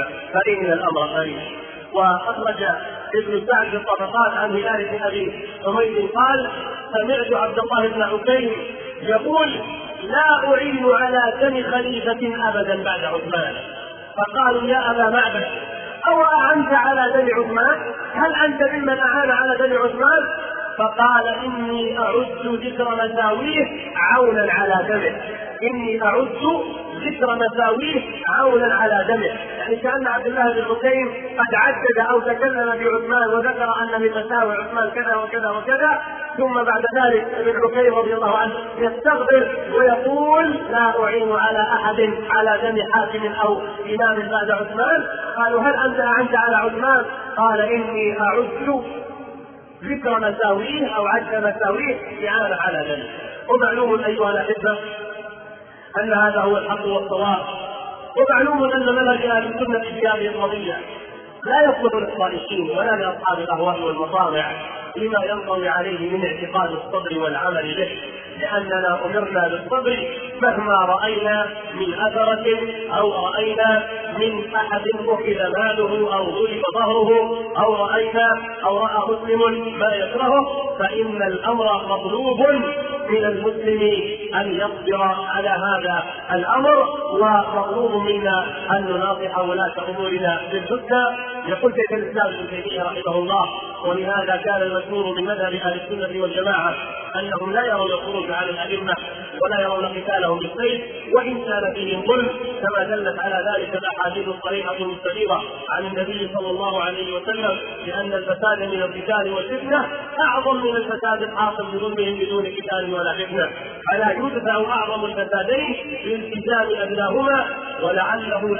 وأخرج ابن سعد في الطبقات عن هلال بن أبي حميد قال: سمعت عبد الله بن عكيم يقول: لا أعين على دم خليفة أبدا بعد عثمان. فقالوا: يا أبا معبد، أو أعنت على دم عثمان؟ هل أنت ممن أعان على دم عثمان؟ فقال: إني أعد ذكر مساويه عونا على دمه، إني أعد ذكر مساويه عونا على دمه. يعني كأن عبد الله بن حكيم قد عدد أو تكلم بعثمان وذكر أن من مساوي عثمان كذا وكذا وكذا، ثم بعد ذلك ابن حكيم رضي الله عنه يستغفر ويقول: لا أعين على أحد على دم حاكم أو إمام بعد عثمان. قالوا: هل أنت أعنت على عثمان؟ قال: إني أعد ذكر مساويه أو عد مساويه إعانة على ذلك. ومعلوم أيها الأحبة أن هذا هو الحق والصواب، ومعلوم أن منهج أهل السنة في هذه القضية لا يصلح للصالحين ولا لأصحاب الأهواء والمطامع لما ينطوي عليه من اعتقاد الصبر والعمل به، لأننا أمرنا بالصبر مهما رأينا من أثرة أو رأينا من أحد أخذ ماله أو ضرب ظهره أو رأينا أو رأى مسلم ما يكرهه، فإن الأمر مطلوب من المسلم أن يصبر على هذا الأمر، ومطلوب منا أن نناصح ولاة أمورنا بالحسنى. يقول شيخ الإسلام ابن تيمية رحمه الله: ولهذا كان المشهور من مذهب أهل السنة والجماعة أنهم لا يرون الخروج على الأئمة ولا يرون قتالهم بالسيف وإن كان فيهم ظلم، كما دلت على ذلك الأحاديث الصحيحة المستنيرة عن النبي صلى الله عليه وسلم بأن الفساد من القتال والفتنة أعظم من الفساد الحاصل بظلمهم بدون قتال ولا فتنة، فلا يدفع أعظم الفسادين بالتزام أدناهما، ولعله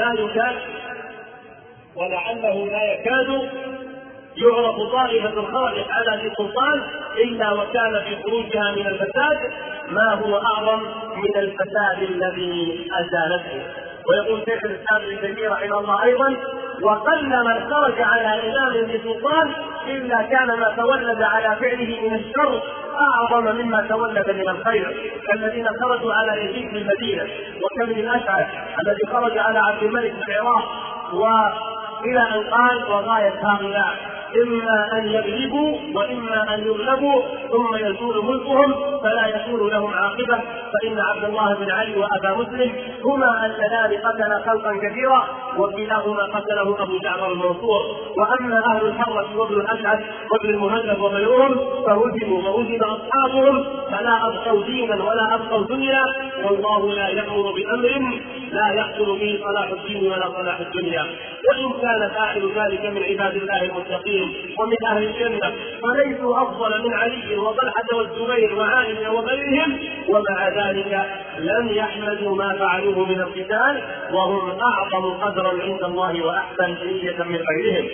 لا يكاد يعرف طائفة خارج على ذي السلطان إلا وكان في خروجها من الفساد ما هو أعظم من الفساد الذي أزالته. ويقول شيخ الإسلام ابن تيمية رحمه الله أيضا: وقل من خرج على إمام ذي سلطان إلا كان ما تولد على فعله من الشر أعظم مما تولد من الخير، كالذين خرجوا على يزيد في المدينة، وكابن الأشعث الذي خرج على عبد الملك في العراق، وإلى أن قال: وغاية هؤلاء إما أن يغلبوا وإما أن يغلبوا ثم يزول ملكهم فلا يكون لهم عاقبة. فإن عبد الله بن علي وأبا مسلم هما اللذان قتلا خلقا كثيرا وكلاهما قتله أبو جعفر المنصور. وأما أهل الحرة وابن الأشعث وابن المهذب وغيرهم فهزموا وهزم أصحابهم فلا أبقوا دينا ولا أبقوا دنيا، والله لا يأمر بأمر لا يحصل به صلاح الدين ولا صلاح الدنيا. وإن كان فاعل ذلك من عباد الله المتقين ومن أهل الجنة فليسوا أفضل من علي وطلحة والزبير وعائشة وغيرهم، ومع ذلك لم يحمدوا ما فعلوه من القتال وهم أعظم قدرا عند الله وأحسن نية من غيرهم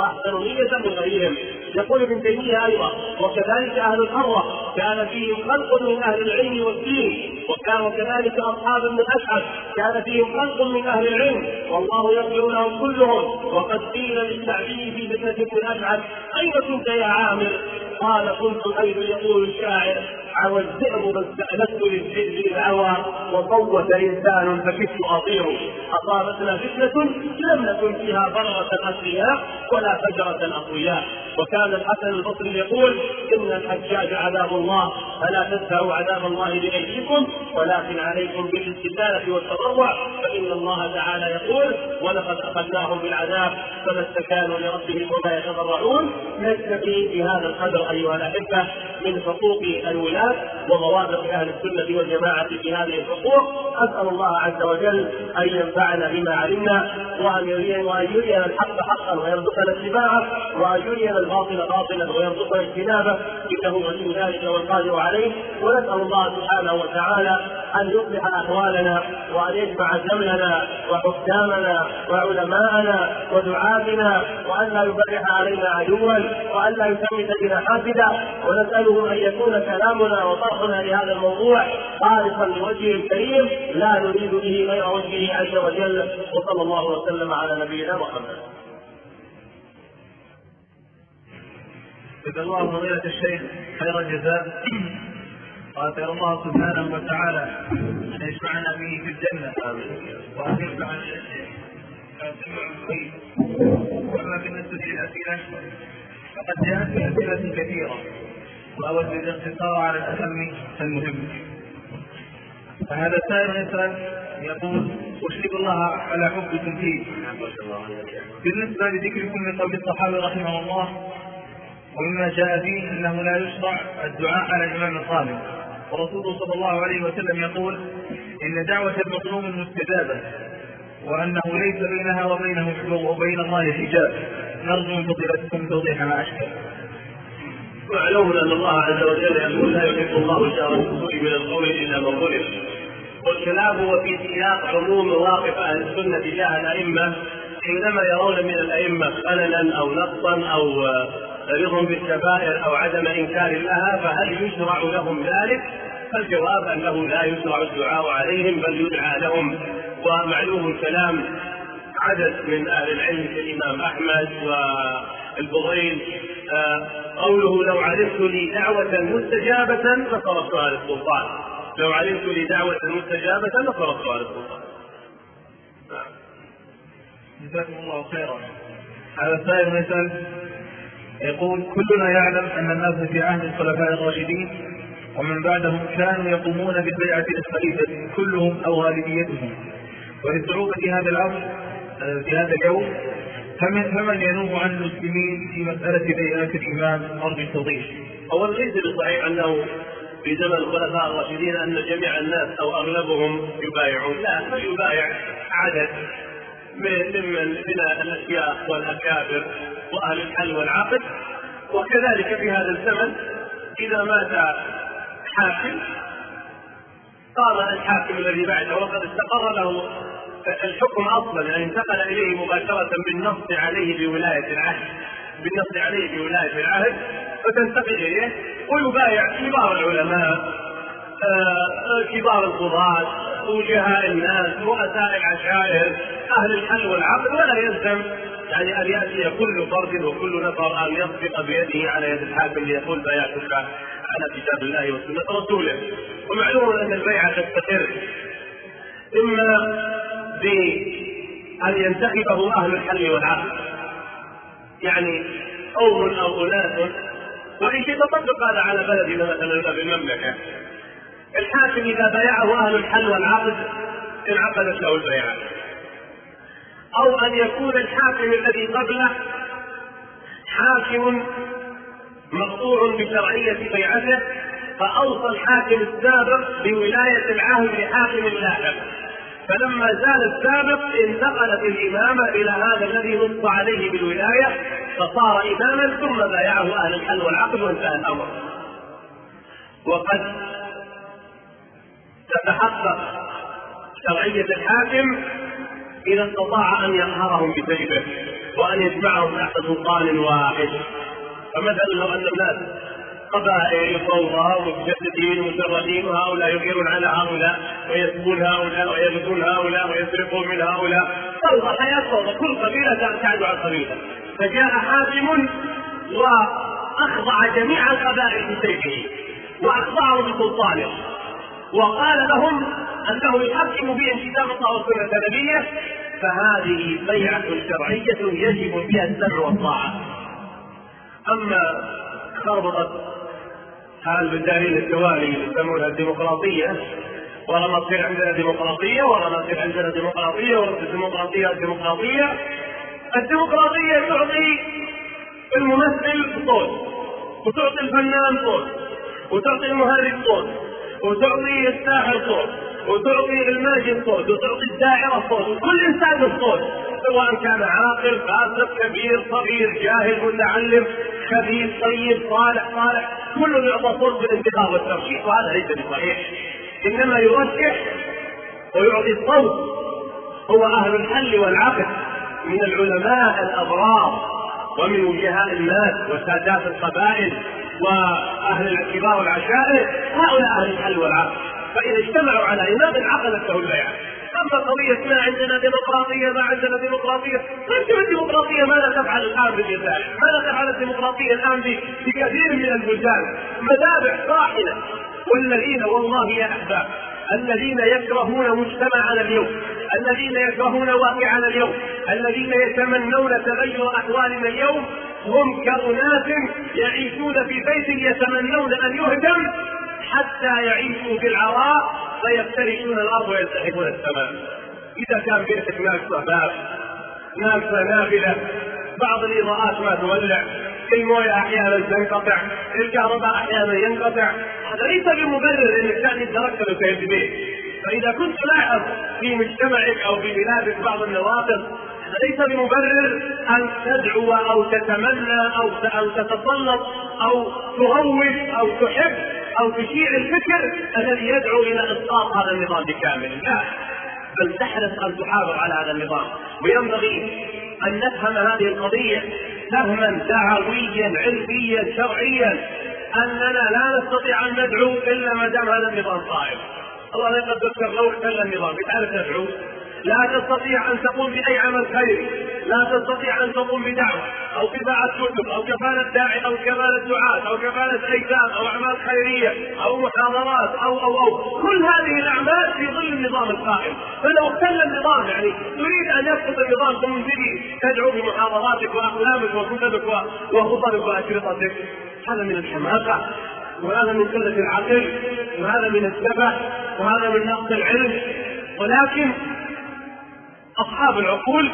يقول ابن تيمية أيضا: وكذلك أهل الحرة كان فيهم خلق من أهل العلم والدين، وكانوا كذلك أصحاب ابن الأشعث كان فيهم خلق من أهل العلم والله يغفر لهم كلهم. وقد قيل للشعبي في فتنة ابن الأشعث: أين كنت يا عامر؟ قال: كنت حيث يقول الشاعر: عوى الذئب فاستأنست للذئب العوى وصوت إنسان فكدت أطير. أصابتنا فتنة لم نكن فيها ضررة أثرياء ولا فجرة أقوياء. وكان الحسن البصري يقول: إن الحجاج عذاب الله فلا تدفعوا عذاب الله بأيديكم ولكن عليكم بالاستدانة والتضرع، فإن الله تعالى يقول: ولقد أخذناهم بالعذاب فما استكانوا لربهم وما يتضرعون. نكتفي بهذا القدر أيها الأحبة من حقوق الولاة وضوابط أهل السنة والجماعة في هذه الحقوق. أسأل الله عز وجل أن ينفعنا بما علمنا وأن يرينا الحق حقا ويرزقنا اتباعه وأن يرينا الباطل باطلا ويرزقنا اجتنابه، إنه ولي ذلك والقادر عليه. ونسأل الله سبحانه وتعالى أن يصلح أحوالنا وأن يجمع جملنا وحكامنا وعلماءنا ودعاتنا وأن لا يبرح علينا عدوا وأن لا يثبت بنا حاسدا. ونسأله أن يكون كلامنا وطرحنا لهذا الموضوع خالصا لوجهه الكريم لا نريد به غير وجهه عز وجل. وصلى الله وسلم على نبينا محمد. جزا الله فضيلة الشيخ خير الجزاء، وأسأل الله سبحانه وتعالى أن يجمعنا به في الجنة وأن يرفعنا الشيخ. وأما بالنسبة للأسئلة فقد جاءت أسئلة كثيرة وأود الاختصار على الأهم فالمهم. فهذا سائل يسأل يقول: أشهد الله على حبكم فيه، بالنسبة لذكركم من قول الصحابة رحمه الله ومما جاء فيه أنه لا يشرع الدعاء على الإمام الظالم، ورسوله صلى الله عليه وسلم يقول: إن دعوة المظلوم مستجابة وأنه ليس بينها وبين الله حجاب. نرجو من فضيلتكم توضيح ما أشكل. واعلموا أن الله عز وجل يقول: لا يحب الله الجهر بالسوء من القول إلا من ظلم. والكلام هو في سياق عموم مواقف أهل السنة تجاه الأئمة حينما يرون من الأئمة خللا أو نقصا أو رضا بالكبائر أو عدم إنكار لها، فهل يشرع لهم ذلك؟ فالجواب أنه لا يشرع الدعاء عليهم بل يدعى لهم. ومعلوم الكلام عدد من أهل العلم كالإمام أحمد والبضيل قوله: لو علمت لي دعوة مستجابة لصرفتها للسلطان. لو علمت لي دعوة مستجابة لصرفتها للسلطان. جزاكم الله خيرا. هذا السائل يسأل يقول: كلنا يعلم أن الناس في عهد الخلفاء الراشدين ومن بعدهم كانوا يقومون بالبيعة للخليفة كلهم أو غالبيتهم، ولصعوبة هذا الأمر في هذا اليوم فمن ينوب عن المسلمين في مسألة بيعة الإمام أرض التوضيح؟ أول ليس بصحيح أنه في زمن الخلفاء الراشدين أن جميع الناس أو أغلبهم يبايعون، لا، بل يبايع عدد ممن من الأشياخ والأكابر وأهل الحل والعقد. وكذلك في هذا الزمن إذا مات حاكم قام الحاكم الذي بعده وقد استقر له الحكم أصلا، يعني انتقل إليه مباشرة بالنص عليه بولاية العهد، فتنتقل إليه ويبايع كبار العلماء كبار القضاة وجهاء الناس رؤساء العشائر أهل الحل والعقد، ولا يلزم يعني أن يأتي كل فرد وكل نفر أن يسبق بيده على يد الحاكم ليقول بايعتك على كتاب الله وسنة رسوله. ومعلوم أن البيعة تستقر إما بأن ينتخبه أهل الحل والعقد، يعني قوم أو أناس، وإن يتطبق هذا على بلدنا مثلا في المملكة، الحاكم إذا بايعه أهل الحل والعقد انعقدت له البيعة، أو أن يكون الحاكم الذي قبله حاكم مقطوع بشرعية بيعته، فأوصى الحاكم السابق بولاية العهد لحاكم لاحق، فلما زال السابق انتقلت الإمامة إلى هذا الذي نص عليه بالولاية فصار إماما، ثم بايعه أهل الحل والعقد وانتهى الأمر. وقد تتحقق شرعية الحاكم إذا استطاع أن يقهرهم بسيفه وأن يجمعهم تحت سلطان واحد. فمثلا لو أن الناس قبائل فوضى ومتشددين ومشردين، وهؤلاء يغيرون على هؤلاء ويسبون هؤلاء ويغزون هؤلاء ويسرقون من هؤلاء، فوضى، حياة فوضى، كل قبيلة تعتاد على قبيلة، فجاء حاكم وأخضع جميع القبائل بسيفه وأخضعهم بسلطانه، وقال لهم أنه يحكم بهم كتاب الله والسنة النبوية، فهذه بيعة شرعية يجب فيها السمع والطاعة. أما خربطت حال بالدليل التوالي يسمونها الديمقراطية، ولا نصير عندنا ديمقراطية ولا نصير عندنا ديمقراطية ولا الديمقراطية تعطي الممثل صوت، وتعطي الفنان صوت، وتعطي المهرج صوت، وتعطي الساحر صوت، وتعطي الماجد صوت، وتعطي الداعرة صوت، وكل إنسان صوت، سواء كان عاقل فاسق كبير صغير جاهل متعلم خبيث طيب صالح، كل يعطى صوت بالانتخاب والترشيح، وهذا ليس بصحيح. إنما يرشح ويعطي الصوت هو أهل الحل والعقد من العلماء الأبرار ومن وجهاء الناس وسادات القبائل وأهل الكبار والعشائر، هؤلاء أهل الحل والعقد، فإذا اجتمعوا على إمام انعقدت له البيعة. أما قضية ما عندنا ديمقراطية ما عندنا ديمقراطية، فانتم الديمقراطية ماذا تفعل الآن بالجزائر؟ ماذا تفعل الديمقراطية الآن في كثير من البلدان؟ مذابح طاحنة. والذين والله يا أحباب الذين يكرهون مجتمعنا اليوم، الذين يكرهون واقعنا اليوم، الذين يتمنون تغير أحوالنا اليوم، هم كأناس يعيشون في بيت يتمنون أن يهدم حتى يعيشوا في العراء فيفترشون الأرض ويلتحقون السماء. إذا كان بيتك ناقصة باب، ناقصة نافلة، بعض الإضاءات ما تولع، المويه أحيانا تنقطع، الكهرباء أحيانا ينقطع، هذا ليس بمبرر أنك تأتي تركب وتهد بيت. فإذا كنت لاحظ في مجتمعك أو في بلادك بعض النواقص، هذا ليس بمبرر أن تدعو أو تتمنى أو تتسلط أو تروج أو تحب أو تشيع الفكر الذي يدعو إلى إسقاط هذا النظام بكامل، لا، بل تحرص أن تحافظ على هذا النظام. وينبغي أن نفهم هذه القضية فهما دعويا علميا شرعيا، أننا لا نستطيع أن ندعو إلا ما دام هذا النظام قائم. الله يقدر لو احتل النظام بتعرف تدعو، لا تستطيع أن تقوم بأي عمل خيري، لا تستطيع أن تقوم بدعوة أو طباعة كتب أو كفالة داعي أو كفالة دعاة أو كفالة أيتام أو أعمال خيرية أو محاضرات أو كل هذه الأعمال في ظل النظام القائم. فلو اختل النظام يعني تريد أن يسقط النظام ثم تجي تدعو بمحاضراتك وأقلامك وكتبك وخطبك وأشرطتك، هذا من الحماقة، وهذا من قلة العقل، وهذا من السفه، وهذا من نقص العلم. ولكن أصحاب العقول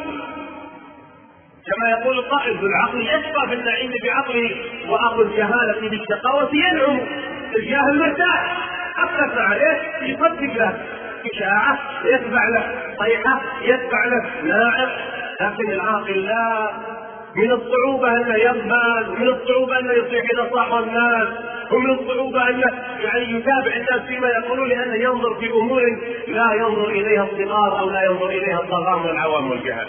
كما يقول القائل ذو العقل يشقى في النعيم بعقله وأخو الجهالة بالشقاوة ينعم. الجاهل مرتاح، أطلق عليه يصدق له إشاعة يتبع له صيحة يتبع له ناعم، لكن العاقل لا، من الصعوبة أنه يقبل، من الصعوبة أنه يصيح إلى صاحب الناس، ومن الصعوبة أنه يعني يتابع الناس فيما يقولون، لأنه ينظر في أمور لا ينظر إليها الصغار أو لا ينظر إليها الطغام والعوام والجهال.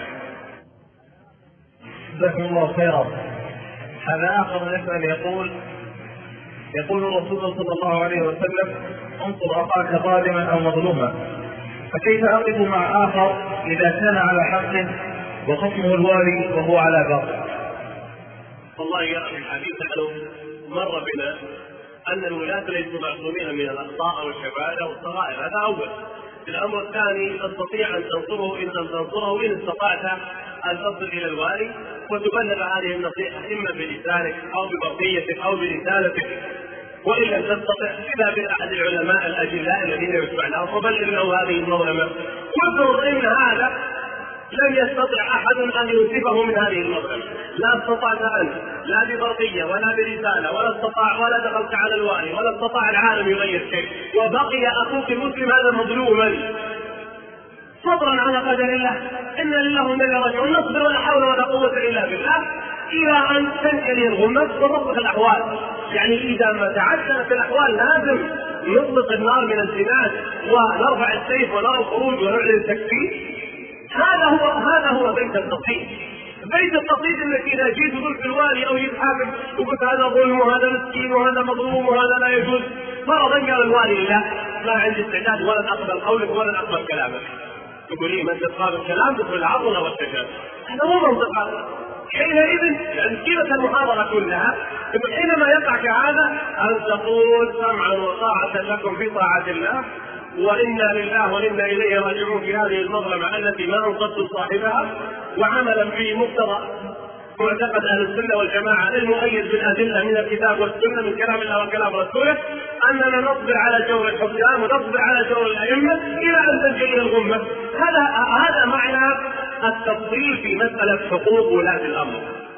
جزاكم الله خيرا. هذا آخر يسأل يقول الرسول صلى الله عليه وسلم: انصر أخاك ظالما أو مظلوما، فكيف أقف مع آخر إذا كان على حق وخصمه الوالي وهو على باطل؟ والله يا أخي الحديث مر بنا أن الولاة ليسوا معصومين من الأخطاء والشباب والصغائر، هذا أول. الأمر الثاني تستطيع أن تنصره إن لم تنصره، إن استطعت أن تصل إلى الوالي وتبلغ هذه النصيحة إما بلسانك أو ببقيتك أو برسالتك، وإن لم تستطع إذا بأحد العلماء الأجلاء الذين يسمع لهم وبلغ له هذه المظلمة. وافرض إن هذا لم يستطع أحد أن ينصفه من هذه المظلمة، لا استطعت أنت لا ببرقية ولا برسالة ولا دخلت على الوالي ولا استطاع العالم يغير شيء، وبقي أخوك المسلم هذا مظلوما صبرا على قدر الله، إن لله وإنا إليه راجعون، نصبر ولا حول ولا قوة إلا بالله إلى أن تنجلي الغمة وتطلق الأحوال. يعني إذا ما تعدلت الأحوال لازم نطلق النار من الزناد ونرفع السيف ونرى الخروج ونعلن التكفير. هذا هو بيت التصحيح. بيت التصحيح انك اذا جيت تقول في الوالي او يتحاكم وقلت هذا ظلم وهذا مسكين وهذا مظلوم وهذا لا يجوز، فرضا قال الوالي لا ما عندي استعداد ولا اقبل قولك ولا اقبل كلامك، تقول لي ما انت تقابل الكلام تقول العضله والشجاعه، هذا مو منطق. حينئذ أمثلة المحاضرة كلها حينما يقع كهذا أن تقول سمعا وطاعة لكم في طاعة الله، وإنا لله وإنا إليه راجعون في هذه المظلمة التي ما أنقذت صاحبها، وعملا في مقتضى معتقد أهل السنة والجماعة المؤيد بالأدلة من الكتاب والسنة من كلام الله وكلام رسوله، أننا نصبر على جور الحكام ونصبر على جور الأئمة إلى أن تنتهي الغمة. هذا معنى التفصيل في مسألة حقوق ولاة الأمر.